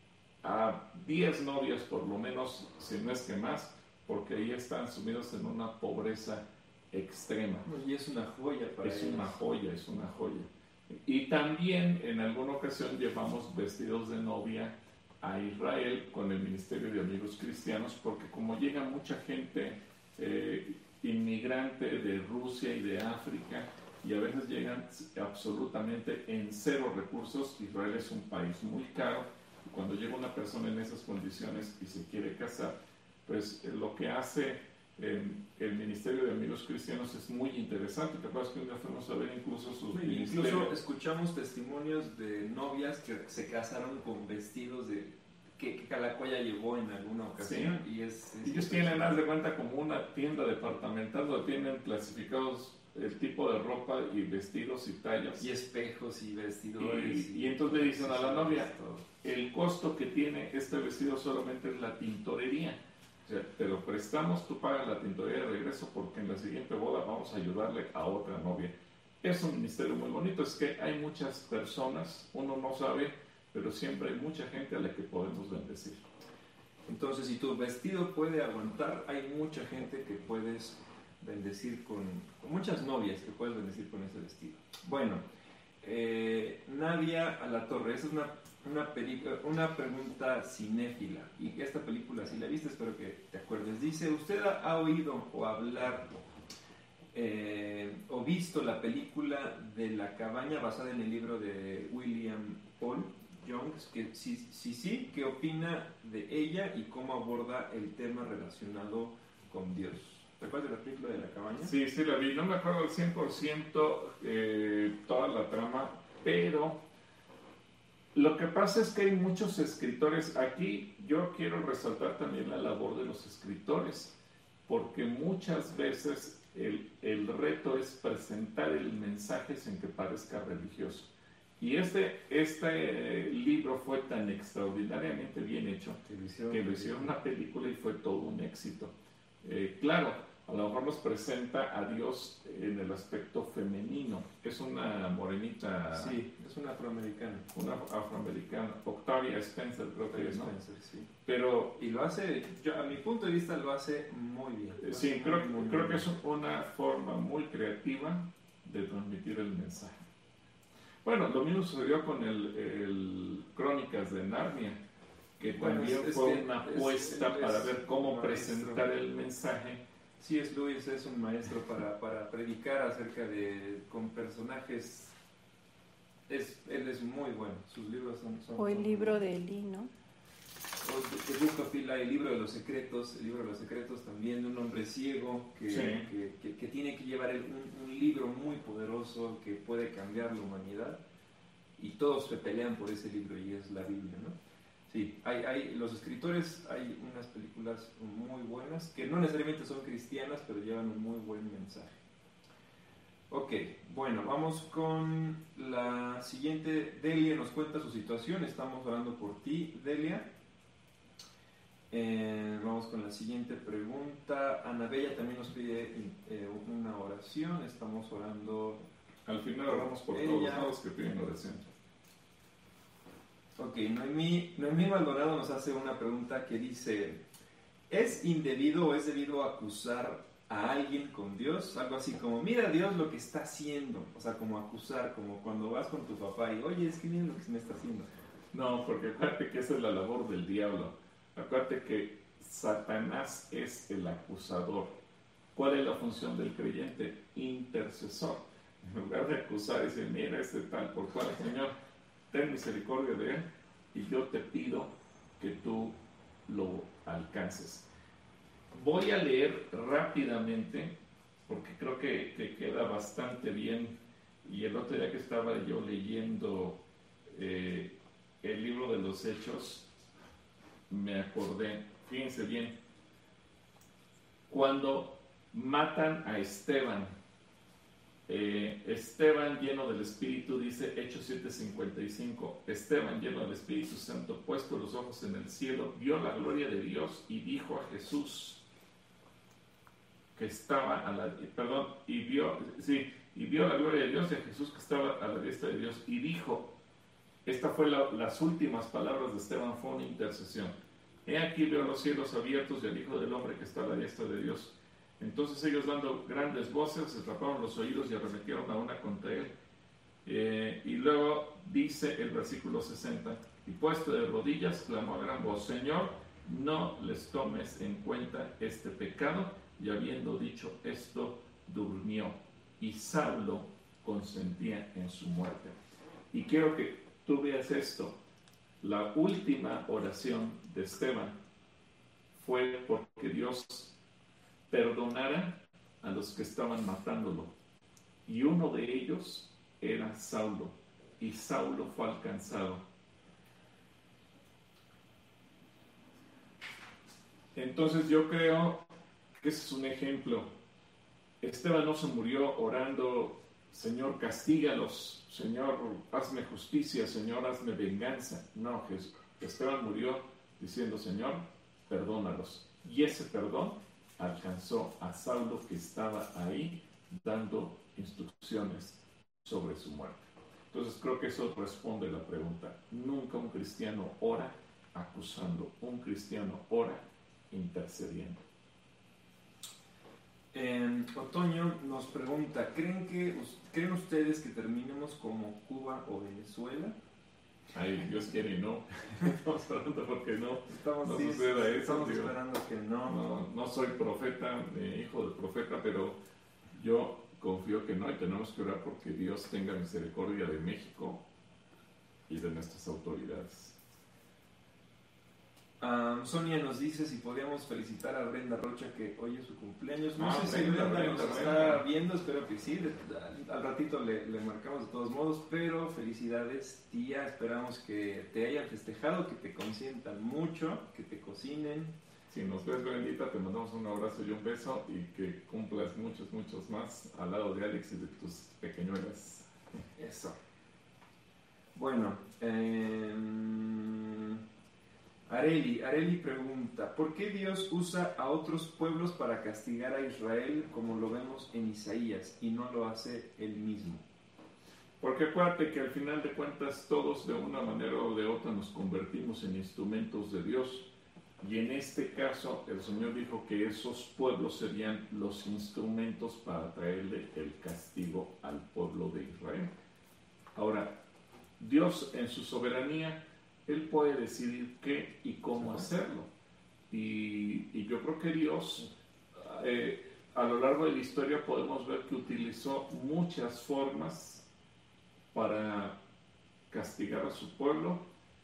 a diez novias por lo menos, si no es que más, porque ahí están sumidos en una pobreza extrema. Y es una joya para Es ellos. una joya, es una joya. Y también en alguna ocasión llevamos vestidos de novia a Israel con el Ministerio de Amigos Cristianos, porque como llega mucha gente eh, inmigrante de Rusia y de África, y a veces llegan absolutamente en cero recursos. Israel es un país muy caro, y cuando llega una persona en esas condiciones y se quiere casar, pues eh, lo que hace eh, el Ministerio de Amigos Cristianos es muy interesante. ¿Te acuerdas que un día fuimos a ver incluso sus sí, ministerios? Incluso escuchamos testimonios de novias que se casaron con vestidos de que, que Calacoya llevó en alguna ocasión. Sí. Y es, es Ellos tienen, haz de cuenta, como una tienda departamental donde tienen clasificados el tipo de ropa y vestidos y tallas. Y espejos y vestidores. Y, y, y entonces le dicen a la novia, el costo que tiene este vestido solamente es la tintorería. O sea, te lo prestamos, tú pagas la tintorería de regreso porque en la siguiente boda vamos a ayudarle a otra novia. Es un ministerio muy bonito, es que hay muchas personas, uno no sabe, pero siempre hay mucha gente a la que podemos bendecir. Entonces, si tu vestido puede aguantar, hay mucha gente que puedes bendecir con, con muchas novias que puedes bendecir con ese vestido. Bueno, eh, Nadia Alatorre, esa es una, una, pelic- una pregunta cinéfila, y esta película, si la viste, espero que te acuerdes. Dice, ¿usted ha, ha oído o hablar eh, o visto la película de La cabaña basada en el libro de William Paul Jones? Que sí, sí, sí, ¿qué opina de ella y cómo aborda el tema relacionado con Dios? ¿Recuerdas la película de La cabaña? Sí, sí la vi. No me acuerdo al cien por ciento eh, toda la trama, pero lo que pasa es que hay muchos escritores. Aquí yo quiero resaltar también la labor de los escritores, porque muchas veces el, el reto es presentar el mensaje sin que parezca religioso. Y este, este eh, libro fue tan extraordinariamente bien hecho que lo hicieron, que lo hicieron una película y fue todo un éxito. Eh, claro, a lo mejor nos presenta a Dios en el aspecto femenino. Es una morenita. Sí, es una afroamericana. Una afroamericana. Octavia Spencer, creo que es, ¿no? Spencer, sí. Pero, y lo hace, yo, a mi punto de vista, lo hace muy bien. Eh, sí, creo, muy, muy creo bien. que es una forma muy creativa de transmitir el mensaje. Bueno, lo mismo sucedió con el, el Crónicas de Narnia, que bueno, también es, fue es una apuesta es, para ver cómo presentar el mensaje. C S. Lewis es un maestro para, para predicar acerca de, con personajes, es, él es muy bueno, sus libros son... son o el son libro de Eli, ¿no? O The Book of Eli, el libro de los secretos, el libro de los secretos también, de un hombre ciego que, sí. que, que, que tiene que llevar el, un, un libro muy poderoso que puede cambiar la humanidad, y todos se pelean por ese libro, y es la Biblia, ¿no? Sí, hay, hay, los escritores, hay unas películas muy buenas, que no necesariamente son cristianas, pero llevan un muy buen mensaje. Ok, bueno, vamos con la siguiente. Delia nos cuenta su situación, estamos orando por ti, Delia. Eh, vamos con la siguiente pregunta. Ana Bella también nos pide eh, una oración, estamos orando. Al final oramos por ella. Todos los que piden oración. Ok, Noemí, Noemí Maldonado nos hace una pregunta que dice: ¿es indebido o es debido acusar a alguien con Dios? Algo así como, mira Dios lo que está haciendo. O sea, como acusar, como cuando vas con tu papá y, oye, es que mira lo que se me está haciendo. No, porque acuérdate que esa es la labor del diablo. Acuérdate que Satanás es el acusador. ¿Cuál es la función del creyente? Intercesor. En lugar de acusar, dice, mira este tal por cual, Señor, ten misericordia de él y yo te pido que tú lo alcances. Voy a leer rápidamente porque creo que, que queda bastante bien, y el otro día que estaba yo leyendo eh, el libro de los Hechos me acordé, fíjense bien, cuando matan a Esteban, Eh, Esteban lleno del Espíritu, dice Hechos siete cincuenta y cinco, Esteban lleno del Espíritu Santo, puesto los ojos en el cielo, vio la gloria de Dios y dijo a Jesús que estaba a la, perdón, y vio, sí, y vio la gloria de Dios y a Jesús que estaba a la diestra de Dios y dijo, esta fue la, las últimas palabras de Esteban, fue una intercesión, he aquí veo los cielos abiertos y al Hijo del Hombre que está a la diestra de Dios. Entonces ellos, dando grandes voces, se taparon los oídos y arremetieron a una contra él. Eh, y luego dice el versículo sesenta, y puesto de rodillas, clamó a gran voz, Señor, no les tomes en cuenta este pecado. Y habiendo dicho esto, durmió. Y Saulo consentía en su muerte. Y quiero que tú veas esto. La última oración de Esteban fue porque Dios perdonara a los que estaban matándolo, y uno de ellos era Saulo, y Saulo fue alcanzado. Entonces yo creo que ese es un ejemplo. Esteban no se murió orando, Señor, castígalos, Señor, hazme justicia, Señor, hazme venganza. No, Esteban murió diciendo, Señor, perdónalos. Y ese perdón alcanzó a Saulo, que estaba ahí dando instrucciones sobre su muerte. Entonces creo que eso responde la pregunta. Nunca un cristiano ora acusando, un cristiano ora intercediendo. Eh, Otoño nos pregunta, ¿creen, que, ¿creen ustedes que terminemos como Cuba o Venezuela? Ay, Dios quiere y no. Estamos hablando porque no, Estamos, no sí, suceda eso. estamos Digo, esperando que no. no. No soy profeta, ni hijo de profeta, pero yo confío que no y tenemos que orar porque Dios tenga misericordia de México y de nuestras autoridades. Um, Sonia nos dice si podíamos felicitar a Brenda Rocha que hoy es su cumpleaños. No Ah, sé si Brenda, Brenda, Brenda, nos Brenda. está viendo, espero que sí. Al, al ratito le, le marcamos de todos modos, pero felicidades, tía. Esperamos que te hayan festejado, que te consientan mucho, que te cocinen. Si nos ves, Brendita, te mandamos un abrazo y un beso y que cumplas muchos, muchos más al lado de Alex y de tus pequeñuelas. Eso. Bueno, eh, Areli, Areli pregunta, ¿por qué Dios usa a otros pueblos para castigar a Israel como lo vemos en Isaías y no lo hace él mismo? Porque acuérdate que al final de cuentas todos de una manera o de otra nos convertimos en instrumentos de Dios. Y en este caso el Señor dijo que esos pueblos serían los instrumentos para traerle el castigo al pueblo de Israel. Ahora, Dios en su soberanía, Él puede decidir qué y cómo hacerlo. Y, y yo creo que Dios, eh, a lo largo de la historia podemos ver que utilizó muchas formas para castigar a su pueblo,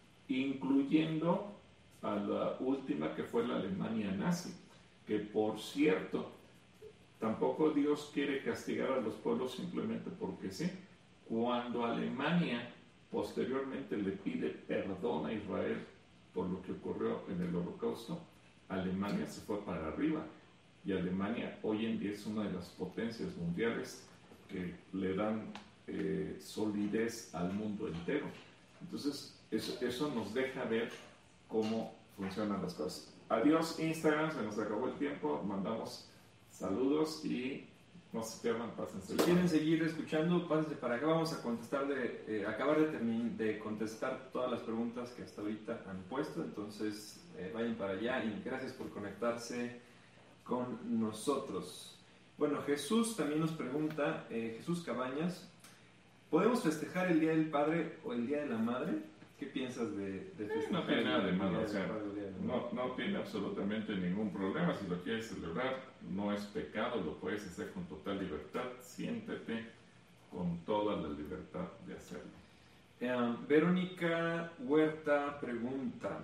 incluyendo a la última que fue la Alemania nazi, que por cierto, tampoco Dios quiere castigar a los pueblos simplemente porque sí. Cuando Alemania posteriormente le pide perdón a Israel por lo que ocurrió en el Holocausto, Alemania se fue para arriba y Alemania hoy en día es una de las potencias mundiales que le dan eh, solidez al mundo entero. Entonces eso, eso nos deja ver cómo funcionan las cosas. Adiós Instagram, se nos acabó el tiempo, mandamos saludos y no se pierdan, pásense. Si quieren seguir escuchando, pásense para acá, vamos a contestar de, eh, acabar de, termin- de contestar todas las preguntas que hasta ahorita han puesto, entonces eh, vayan para allá y gracias por conectarse con nosotros. Bueno, Jesús también nos pregunta, eh, Jesús Cabañas, ¿podemos festejar el Día del Padre o el Día de la Madre? ¿Qué piensas de, de festejar? No tiene nada de malo, o sea, Padre, no, no tiene absolutamente ningún problema. Si lo quieres celebrar, no es pecado, lo puedes hacer con total libertad. Siéntete con toda la libertad de hacerlo. Eh, Verónica Huerta pregunta,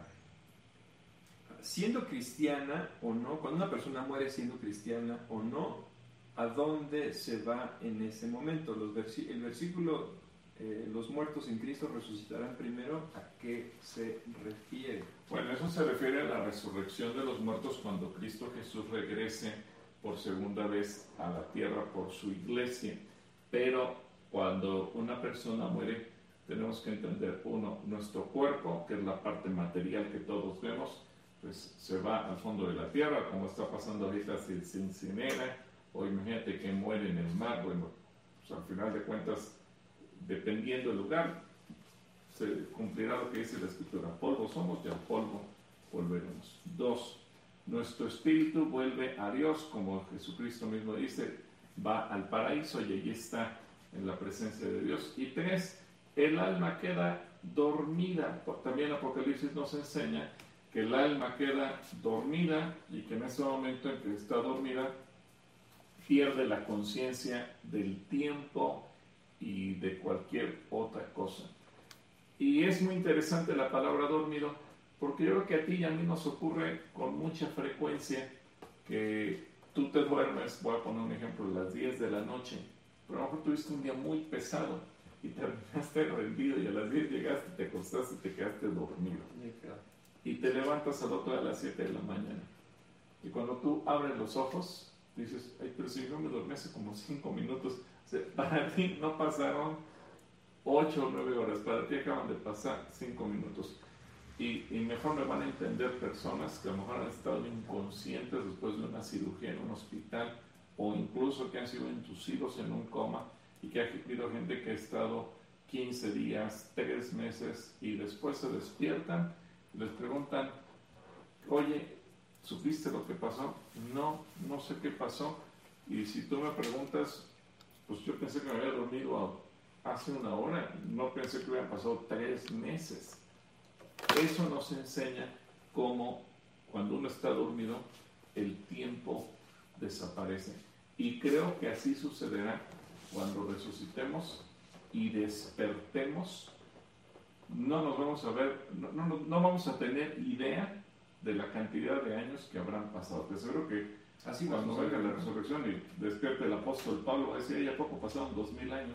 siendo cristiana o no, cuando una persona muere siendo cristiana o no, ¿a dónde se va en ese momento? Los versi- el versículo Eh, los muertos en Cristo resucitarán primero, ¿a qué se refiere? Bueno, eso se refiere a la resurrección de los muertos cuando Cristo Jesús regrese por segunda vez a la tierra por su iglesia. Pero cuando una persona muere, tenemos que entender, uno, nuestro cuerpo, que es la parte material que todos vemos, pues se va al fondo de la tierra, como está pasando ahorita, se, se incinera, o imagínate que muere en el mar. Bueno, pues al final de cuentas, dependiendo del lugar, se cumplirá lo que dice la Escritura. Polvo somos y al polvo volveremos. Dos, nuestro espíritu vuelve a Dios, como Jesucristo mismo dice, va al paraíso y allí está en la presencia de Dios. Y tres, el alma queda dormida. También Apocalipsis nos enseña que el alma queda dormida y que en ese momento en que está dormida pierde la conciencia del tiempo y de cualquier otra cosa. Y es muy interesante la palabra dormido, porque yo creo que a ti y a mí nos ocurre con mucha frecuencia que tú te duermes, voy a poner un ejemplo, a las diez de la noche, pero a lo mejor tuviste un día muy pesado y terminaste rendido y a las diez llegaste, te acostaste y te quedaste dormido. Y te levantas al otro día a las siete de la mañana. Y cuando tú abres los ojos, dices, ay, pero si yo me dormí hace como cinco minutos. O sea, para ti no pasaron ocho o nueve horas, para ti acaban de pasar cinco minutos. Y, y mejor me van a entender personas que a lo mejor han estado inconscientes después de una cirugía en un hospital, o incluso que han sido inducidos en un coma, y que ha habido gente que ha estado quince días, tres meses, y después se despiertan, les preguntan, oye, ¿supiste lo que pasó? No, no sé qué pasó. Y si tú me preguntas, pues yo pensé que me había dormido hace una hora, no pensé que hubieran pasado tres meses. Eso nos enseña cómo cuando uno está dormido, el tiempo desaparece. Y creo que así sucederá cuando resucitemos y despertemos. No nos vamos a ver, no, no, no vamos a tener idea de la cantidad de años que habrán pasado. Te aseguro que así cuando venga la resurrección y despierte el apóstol Pablo, va a decir, ya poco pasaron dos mil años.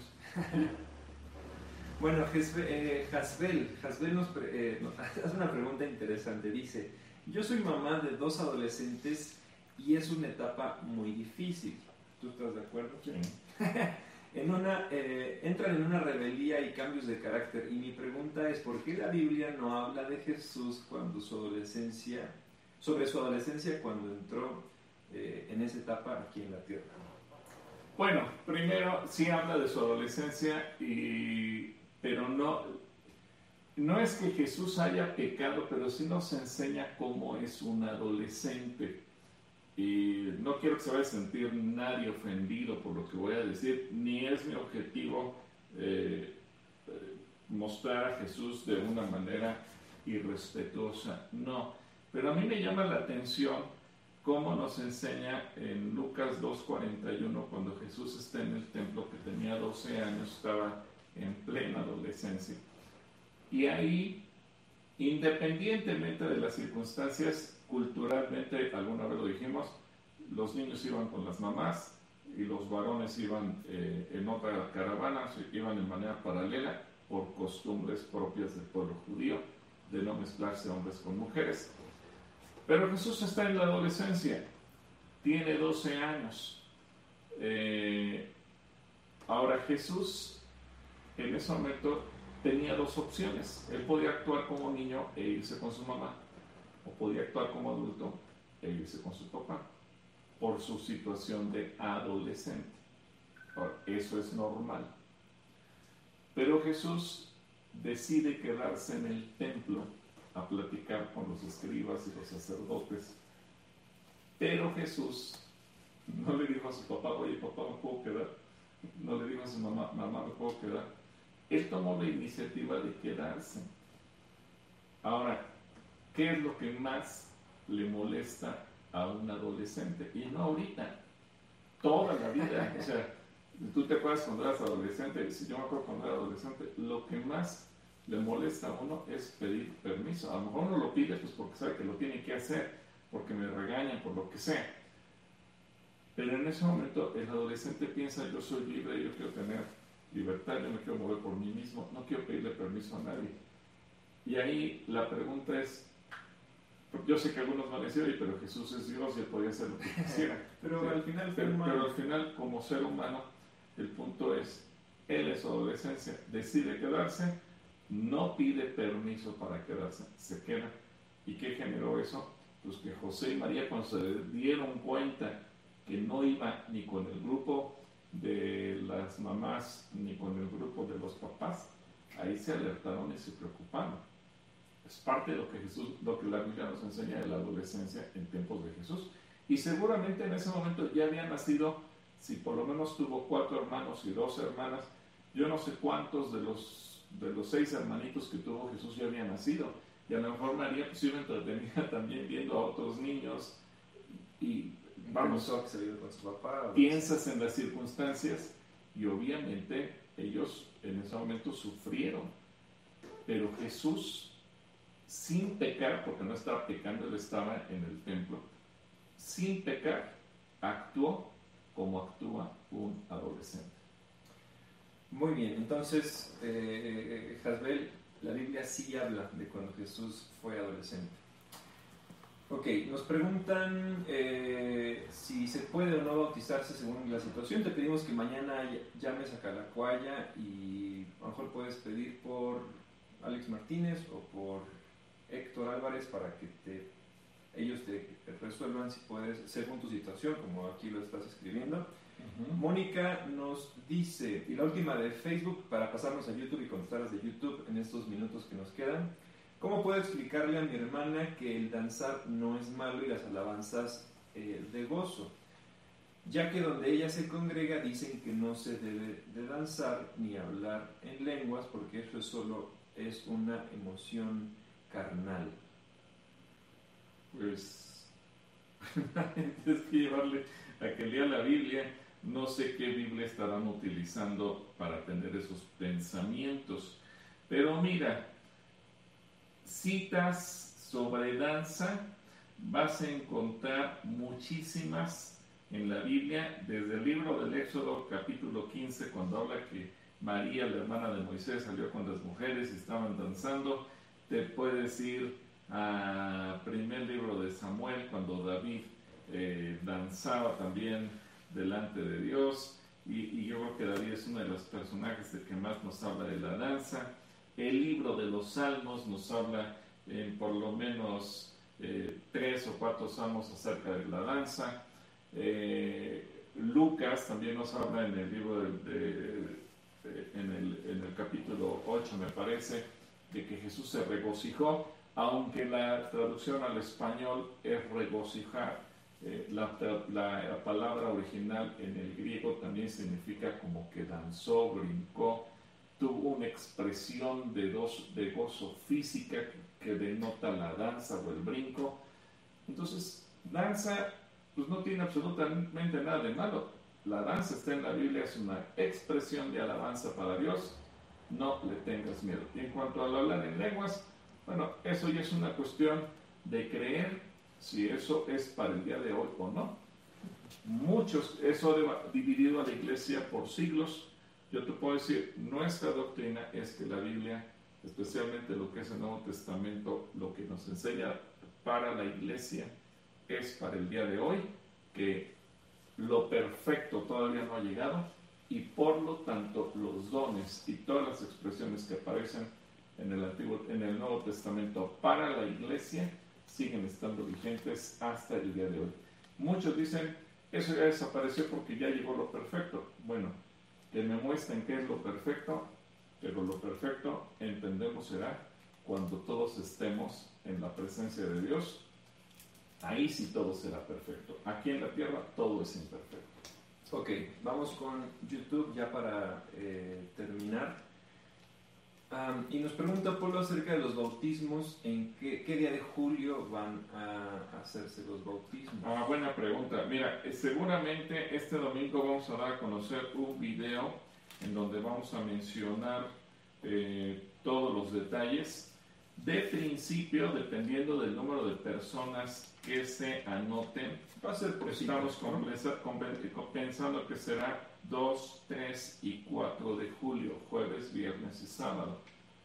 Bueno, eh, Hasbel, Hasbel nos, eh, nos hace una pregunta interesante. Dice, yo soy mamá de dos adolescentes y es una etapa muy difícil. ¿Tú estás de acuerdo? Sí. en una, eh, entran en una rebeldía y cambios de carácter. Y mi pregunta es, ¿por qué la Biblia no habla de Jesús cuando su adolescencia, sobre su adolescencia cuando entró eh, en esa etapa aquí en la tierra? Bueno, primero sí habla de su adolescencia, y, pero no, no es que Jesús haya pecado, pero sí nos enseña cómo es un adolescente. Y no quiero que se vaya a sentir nadie ofendido por lo que voy a decir, ni es mi objetivo eh, mostrar a Jesús de una manera irrespetuosa, no. Pero a mí me llama la atención cómo nos enseña en Lucas dos cuarenta y uno, cuando Jesús está en el templo, que tenía doce años, estaba en plena adolescencia. Y ahí, independientemente de las circunstancias, culturalmente, alguna vez lo dijimos, los niños iban con las mamás y los varones iban eh, en otra caravana, iban de manera paralela por costumbres propias del pueblo judío, de no mezclarse hombres con mujeres. Pero Jesús está en la adolescencia, tiene doce años. Eh, ahora Jesús en ese momento tenía dos opciones. Él podía actuar como niño e irse con su mamá, o podía actuar como adulto e irse con su papá, por su situación de adolescente. Ahora, eso es normal. Pero Jesús decide quedarse en el templo a platicar con los escribas y los sacerdotes. Pero Jesús no le dijo a su papá, oye papá, ¿me puedo quedar? No le dijo a su mamá, mamá, ¿me puedo quedar? Él tomó la iniciativa de quedarse. Ahora, ¿qué es lo que más le molesta a un adolescente? Y no ahorita, toda la vida. O sea, tú te acuerdas cuando eras adolescente, si yo me acuerdo cuando era adolescente, lo que más le molesta a uno es pedir permiso. A lo mejor uno lo pide pues porque sabe que lo tiene que hacer, porque me regañan, por lo que sea. Pero en ese momento el adolescente piensa, yo soy libre, yo quiero tener libertad, yo me quiero mover por mí mismo, no quiero pedirle permiso a nadie. Y ahí la pregunta es, yo sé que algunos van a decir, oye, pero Jesús es Dios y él podía hacer lo que quisiera. pero, sí, al final, pero, pero al final, como ser humano, el punto es, él en su adolescencia decide quedarse, no pide permiso para quedarse, se queda. ¿Y qué generó eso? Pues que José y María, cuando se dieron cuenta que no iba ni con el grupo de las mamás ni con el grupo de los papás, ahí se alertaron y se preocuparon. Es parte de lo que Jesús, lo que la Biblia nos enseña de la adolescencia en tiempos de Jesús. Y seguramente en ese momento ya había nacido, si por lo menos tuvo cuatro hermanos y dos hermanas, yo no sé cuántos de los, de los seis hermanitos que tuvo Jesús ya habían nacido. Y a lo mejor María pues iba entretenida también viendo a otros niños y vamos, que se vive con su papá. Piensas en las circunstancias y obviamente ellos en ese momento sufrieron. Pero Jesús, sin pecar, porque no estaba pecando, él estaba en el templo, sin pecar, actuó como actúa un adolescente. Muy bien, entonces, eh, Hasbel, la Biblia sí habla de cuando Jesús fue adolescente. Ok, nos preguntan eh, si se puede o no bautizarse según la situación. Te pedimos que mañana llames a Calacuaya y a lo mejor puedes pedir por Alex Martínez o por Héctor Álvarez para que te, ellos te resuelvan si puedes, según tu situación, como aquí lo estás escribiendo. Uh-huh. Mónica nos dice, y la última de Facebook, para pasarnos a YouTube y contestar las de YouTube en estos minutos que nos quedan. ¿Cómo puedo explicarle a mi hermana que el danzar no es malo y las alabanzas eh, de gozo? ya que donde ella se congrega dicen que no se debe de danzar ni hablar en lenguas, porque eso es solo es una emoción carnal. Pues tienes que llevarle a que lea la Biblia. No sé qué Biblia estarán utilizando para tener esos pensamientos, pero mira, citas sobre danza vas a encontrar muchísimas en la Biblia, desde el libro del Éxodo capítulo quince, cuando habla que María, la hermana de Moisés, salió con las mujeres y estaban danzando. Te puedes ir al primer libro de Samuel, cuando David eh, danzaba también delante de Dios, y, y yo creo que David es uno de los personajes de que más nos habla de la danza. El libro de los Salmos nos habla en por lo menos eh, tres o cuatro salmos acerca de la danza. Eh, Lucas también nos habla en el libro de, de, de en, el, en el capítulo ocho, me parece, de que Jesús se regocijó, aunque la traducción al español es regocijar. Eh, la, la, la palabra original en el griego también significa como que danzó, brincó, tuvo una expresión de, dos, de gozo física que, que denota la danza o el brinco. Entonces, danza pues no tiene absolutamente nada de malo. La danza está en la Biblia, es una expresión de alabanza para Dios. No le tengas miedo. Y en cuanto al hablar en lenguas, bueno, eso ya es una cuestión de creer si eso es para el día de hoy o no. Muchos, eso ha dividido a la iglesia por siglos. Yo te puedo decir, nuestra doctrina es que la Biblia, especialmente lo que es el Nuevo Testamento, lo que nos enseña para la iglesia es para el día de hoy, que lo perfecto todavía no ha llegado, y por lo tanto los dones y todas las expresiones que aparecen en el Antiguo, en el Nuevo Testamento para la iglesia siguen estando vigentes hasta el día de hoy. Muchos dicen, eso ya desapareció porque ya llegó lo perfecto. Bueno, que me muestren qué es lo perfecto, pero lo perfecto, entendemos, será cuando todos estemos en la presencia de Dios. Ahí sí todo será perfecto. Aquí en la tierra todo es imperfecto. Ok, vamos con YouTube ya para eh, terminar. Um, y nos pregunta Polo acerca de los bautismos. ¿En qué, qué día de julio van a hacerse los bautismos? Ah, buena pregunta. Mira, eh, seguramente este domingo vamos a dar a conocer un video en donde vamos a mencionar eh, todos los detalles. De principio, dependiendo del número de personas que se anoten, va a ser por estamos citas, ¿no? pensando que será dos, tres y cuatro de julio, jueves, viernes y sábado.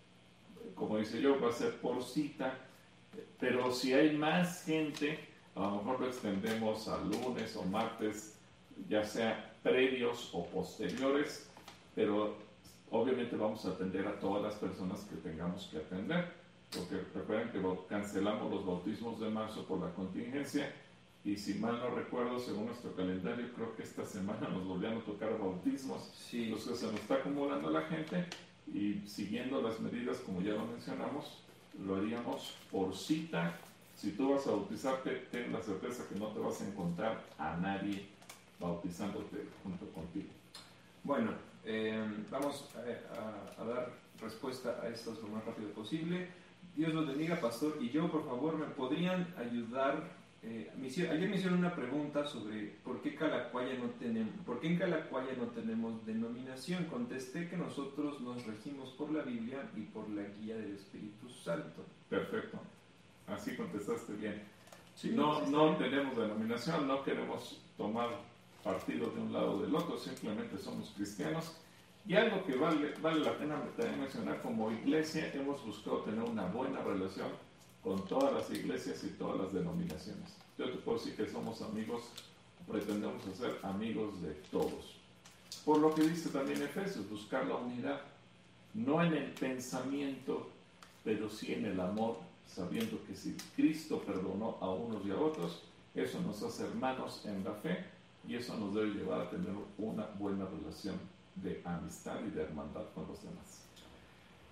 Como dice yo, va a ser por cita, pero si hay más gente, a lo mejor lo extendemos a lunes o martes, ya sea previos o posteriores, pero obviamente vamos a atender a todas las personas que tengamos que atender. Porque recuerden que cancelamos los bautismos de marzo por la contingencia, y si mal no recuerdo, según nuestro calendario, creo que esta semana nos volvían a tocar bautismos. Sí. Entonces se nos está acumulando la gente, y siguiendo las medidas como ya lo mencionamos, lo haríamos por cita. Si tú vas a bautizarte, ten la certeza que no te vas a encontrar a nadie bautizándote junto contigo. Bueno, eh, vamos a, a, a dar respuesta a esto lo más rápido posible. Dios los bendiga, pastor. Y yo, por favor, ¿me podrían ayudar? Eh, me hicieron, ayer me hicieron una pregunta sobre por qué Calacuaya no tenemos, por qué en Calacuaya no tenemos denominación. Contesté que nosotros nos regimos por la Biblia y por la guía del Espíritu Santo. Perfecto. Así contestaste bien. Sí, no sí, no tenemos denominación, no queremos tomar partido de un lado o del otro, simplemente somos cristianos. Y algo que vale, vale la pena también mencionar, como iglesia hemos buscado tener una buena relación con todas las iglesias y todas las denominaciones. Yo te puedo decir que somos amigos, pretendemos ser amigos de todos. Por lo que dice también Efesios, buscar la unidad, no en el pensamiento, pero sí en el amor, sabiendo que si Cristo perdonó a unos y a otros, eso nos hace hermanos en la fe, y eso nos debe llevar a tener una buena relación de amistad y de hermandad con los demás.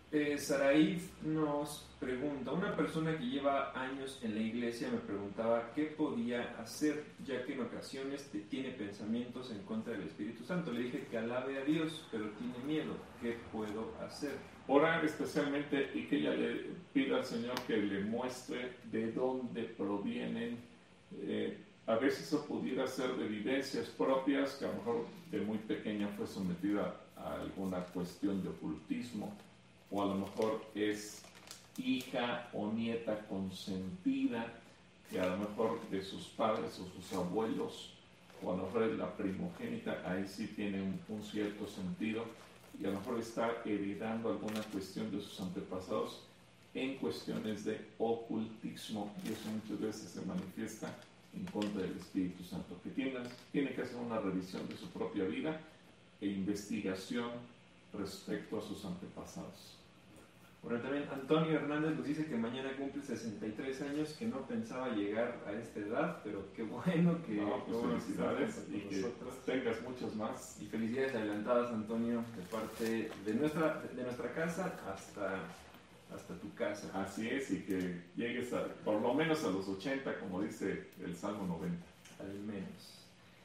Eh, Saraí nos pregunta, una persona que lleva años en la iglesia me preguntaba qué podía hacer, ya que en ocasiones te tiene pensamientos en contra del Espíritu Santo. Le dije que alabe a Dios, pero tiene miedo. ¿Qué puedo hacer? Orar especialmente y que ella le pida al Señor que le muestre de dónde provienen. Eh, a veces eso pudiera ser de vivencias propias, que a lo mejor de muy pequeña fue sometida a alguna cuestión de ocultismo, o a lo mejor es hija o nieta consentida, que a lo mejor de sus padres o sus abuelos, o a lo mejor es la primogénita, ahí sí tiene un, un cierto sentido, y a lo mejor está heredando alguna cuestión de sus antepasados en cuestiones de ocultismo, y eso muchas veces se manifiesta en contra del Espíritu Santo, que tiene, tiene que hacer una revisión de su propia vida e investigación respecto a sus antepasados. Bueno, también Antonio Hernández nos dice que mañana cumple sesenta y tres años, que no pensaba llegar a esta edad, pero qué bueno que... No, pues bueno, felicidades que y que nosotros. tengas muchos más. Y felicidades adelantadas, Antonio, de parte de nuestra, de nuestra casa hasta, hasta tu casa. Así es, y que llegues a, por lo menos a los ochenta, como dice el Salmo noventa. Al menos.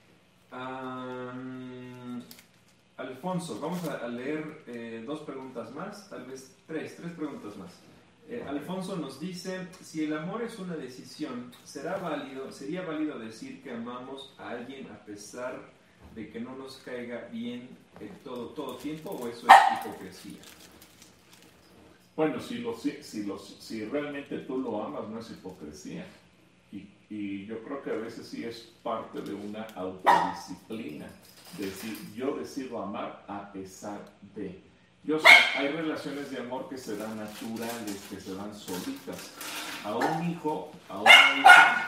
Um, Alfonso, vamos a, a leer eh, dos preguntas más, tal vez tres, tres preguntas más. Eh, Alfonso nos dice, si el amor es una decisión, ¿será válido, sería válido decir que amamos a alguien a pesar de que no nos caiga bien en todo, todo tiempo, o eso es hipocresía? Bueno, si, lo, si, si, lo, si realmente tú lo amas, no es hipocresía. Y, y yo creo que a veces sí es parte de una autodisciplina. Decir, yo decido amar a pesar de. Yo sé, hay relaciones de amor que se dan naturales, que se dan solitas. A un hijo, a una hija,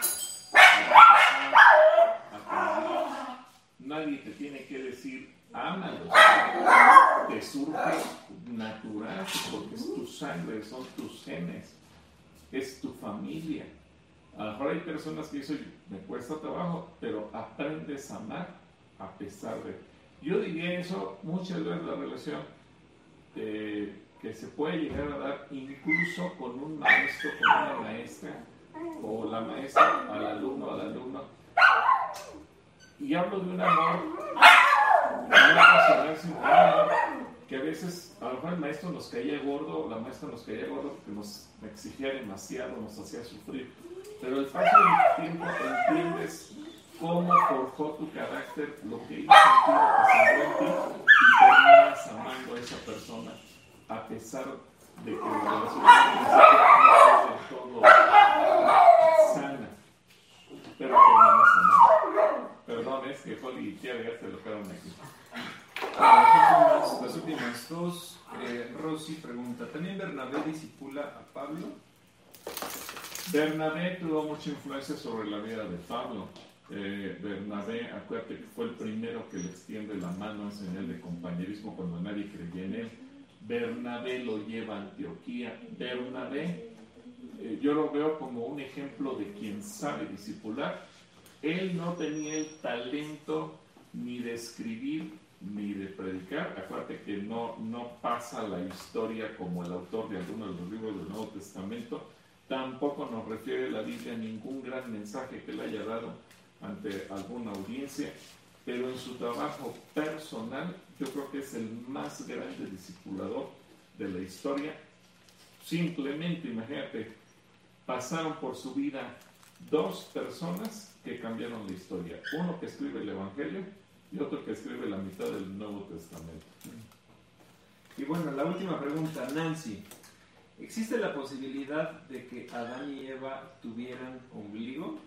a a tu nadie te tiene que decir, ámalos. Te surge natural, porque es tu sangre, son tus genes, es tu familia. A lo mejor hay personas que dicen, me cuesta trabajo, pero aprendes a amar a pesar de. Yo diría eso, muchas veces la relación eh, que se puede llegar a dar incluso con un maestro, con una maestra, o la maestra al alumno, al alumno. Y hablo de un amor no pasional, sino un amor que a veces, a lo mejor el maestro nos caía gordo, o la maestra nos caía gordo porque nos exigía demasiado, nos hacía sufrir. Pero el paso del tiempo entiendes cómo forjó tu carácter, lo que hizo sentido que sembró en ti, y terminas amando a esa persona a pesar de que la relación no es del todo sana, pero terminas amando. Perdón, es que Holly ya se lo quedaron aquí. Las últimas, las últimas dos, eh, Rosy pregunta, ¿también Bernabé discipula a Pablo? Bernabé tuvo mucha influencia sobre la vida de Pablo. Eh, Bernabé, acuérdate que fue el primero que le extiende la mano en señal de compañerismo cuando nadie creía en él. Bernabé lo lleva a Antioquía. Bernabé, eh, yo lo veo como un ejemplo de quien sabe discipular. Él no tenía el talento ni de escribir ni de predicar. Acuérdate que no, no pasa la historia como el autor de alguno de los libros del Nuevo Testamento. Tampoco nos refiere la Biblia a ningún gran mensaje que le haya dado ante alguna audiencia, pero en su trabajo personal yo creo que es el más grande discipulador de la historia. Simplemente, imagínate, pasaron por su vida dos personas que cambiaron la historia. Uno que escribe el Evangelio y otro que escribe la mitad del Nuevo Testamento. Y bueno, la última pregunta, Nancy. ¿Existe la posibilidad de que Adán y Eva tuvieran ombligo?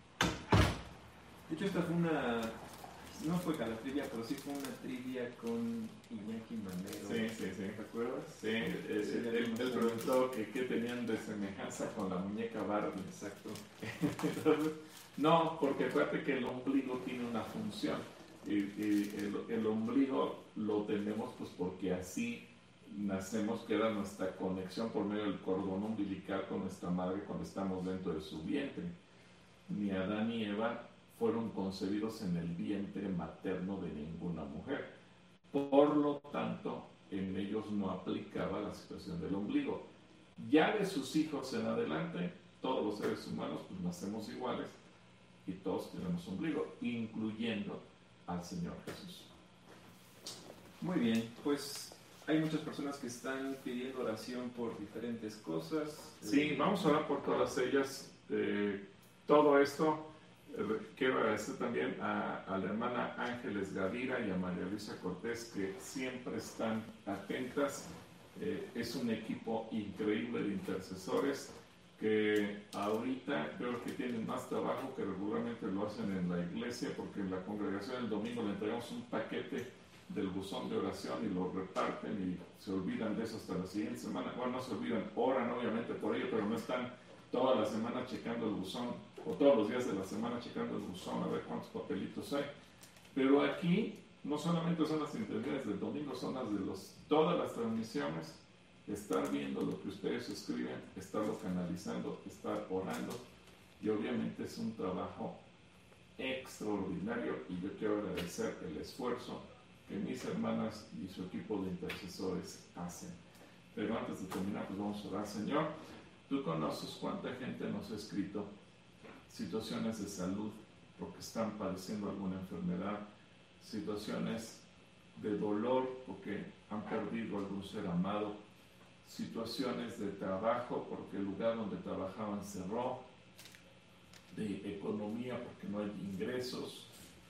De hecho, esta fue una... No fue Calatrivia, pero sí fue una trivia con Iñaki Manero. Sí, sí, sí. ¿Te acuerdas? Sí, él, él, él, él preguntó que qué tenían de semejanza con la muñeca Barbie. Exacto. Entonces, no, porque acuérdate que el ombligo tiene una función. Y, y el, el ombligo lo tenemos pues porque así nacemos, que era nuestra conexión por medio del cordón umbilical con nuestra madre cuando estamos dentro de su vientre. Ni Adán ni Eva fueron concebidos en el vientre materno de ninguna mujer. Por lo tanto, en ellos no aplicaba la situación del ombligo. Ya de sus hijos en adelante, todos los seres humanos pues nacemos iguales y todos tenemos ombligo, incluyendo al Señor Jesús. Muy bien, pues hay muchas personas que están pidiendo oración por diferentes cosas. Sí, eh, vamos a orar por todas ellas. Eh, todo esto, eh, quiero agradecer también a, a la hermana Ángeles Gavira y a María Luisa Cortés, que siempre están atentas. Eh, es un equipo increíble de intercesores que ahorita yo creo que tienen más trabajo que regularmente lo hacen en la iglesia, porque en la congregación el domingo le entregamos un paquete del buzón de oración y lo reparten y se olvidan de eso hasta la siguiente semana. Bueno, no se olvidan, oran obviamente por ello, pero no están toda la semana checando el buzón o todos los días de la semana checando el buzón a ver cuántos papelitos hay. Pero aquí no solamente son las intenciones del domingo, son las de los, todas las transmisiones, estar viendo lo que ustedes escriben, estarlo canalizando, estar orando, y obviamente es un trabajo extraordinario, y yo quiero agradecer el esfuerzo que mis hermanas y su equipo de intercesores hacen. Pero antes de terminar, pues vamos a orar. Señor, tú conoces cuánta gente nos ha escrito situaciones de salud porque están padeciendo alguna enfermedad, situaciones de dolor porque han perdido algún ser amado, situaciones de trabajo porque el lugar donde trabajaban cerró, de economía porque no hay ingresos.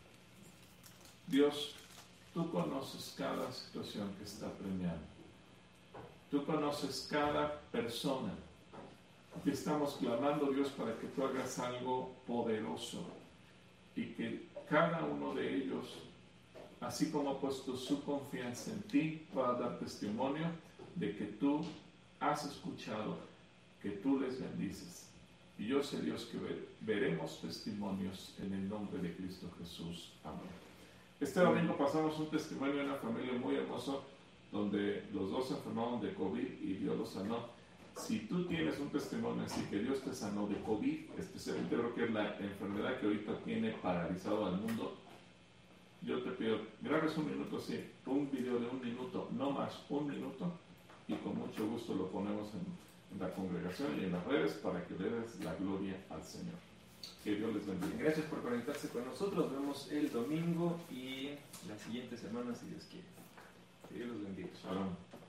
Dios, tú conoces cada situación que está premiando. Tú conoces cada persona. Y estamos clamando, Dios, para que tú hagas algo poderoso y que cada uno de ellos, así como ha puesto su confianza en ti, pueda dar testimonio de que tú has escuchado, que tú les bendices. Y yo sé, Dios, que ver, veremos testimonios en el nombre de Cristo Jesús. Amén. Este domingo pasamos un testimonio de una familia muy hermoso donde los dos se enfermaron de COVID y Dios los sanó. Si tú tienes un testimonio así, que Dios te sanó de COVID, especialmente creo que es la enfermedad que ahorita tiene paralizado al mundo, yo te pido, grabes un minuto así, un video de un minuto, no más, un minuto, y con mucho gusto lo ponemos en, en la congregación y en las redes para que le des la gloria al Señor. Que Dios les bendiga. Gracias por conectarse con nosotros. Nos vemos el domingo y la siguiente semana, si Dios quiere. Que Dios los bendiga. Shalom.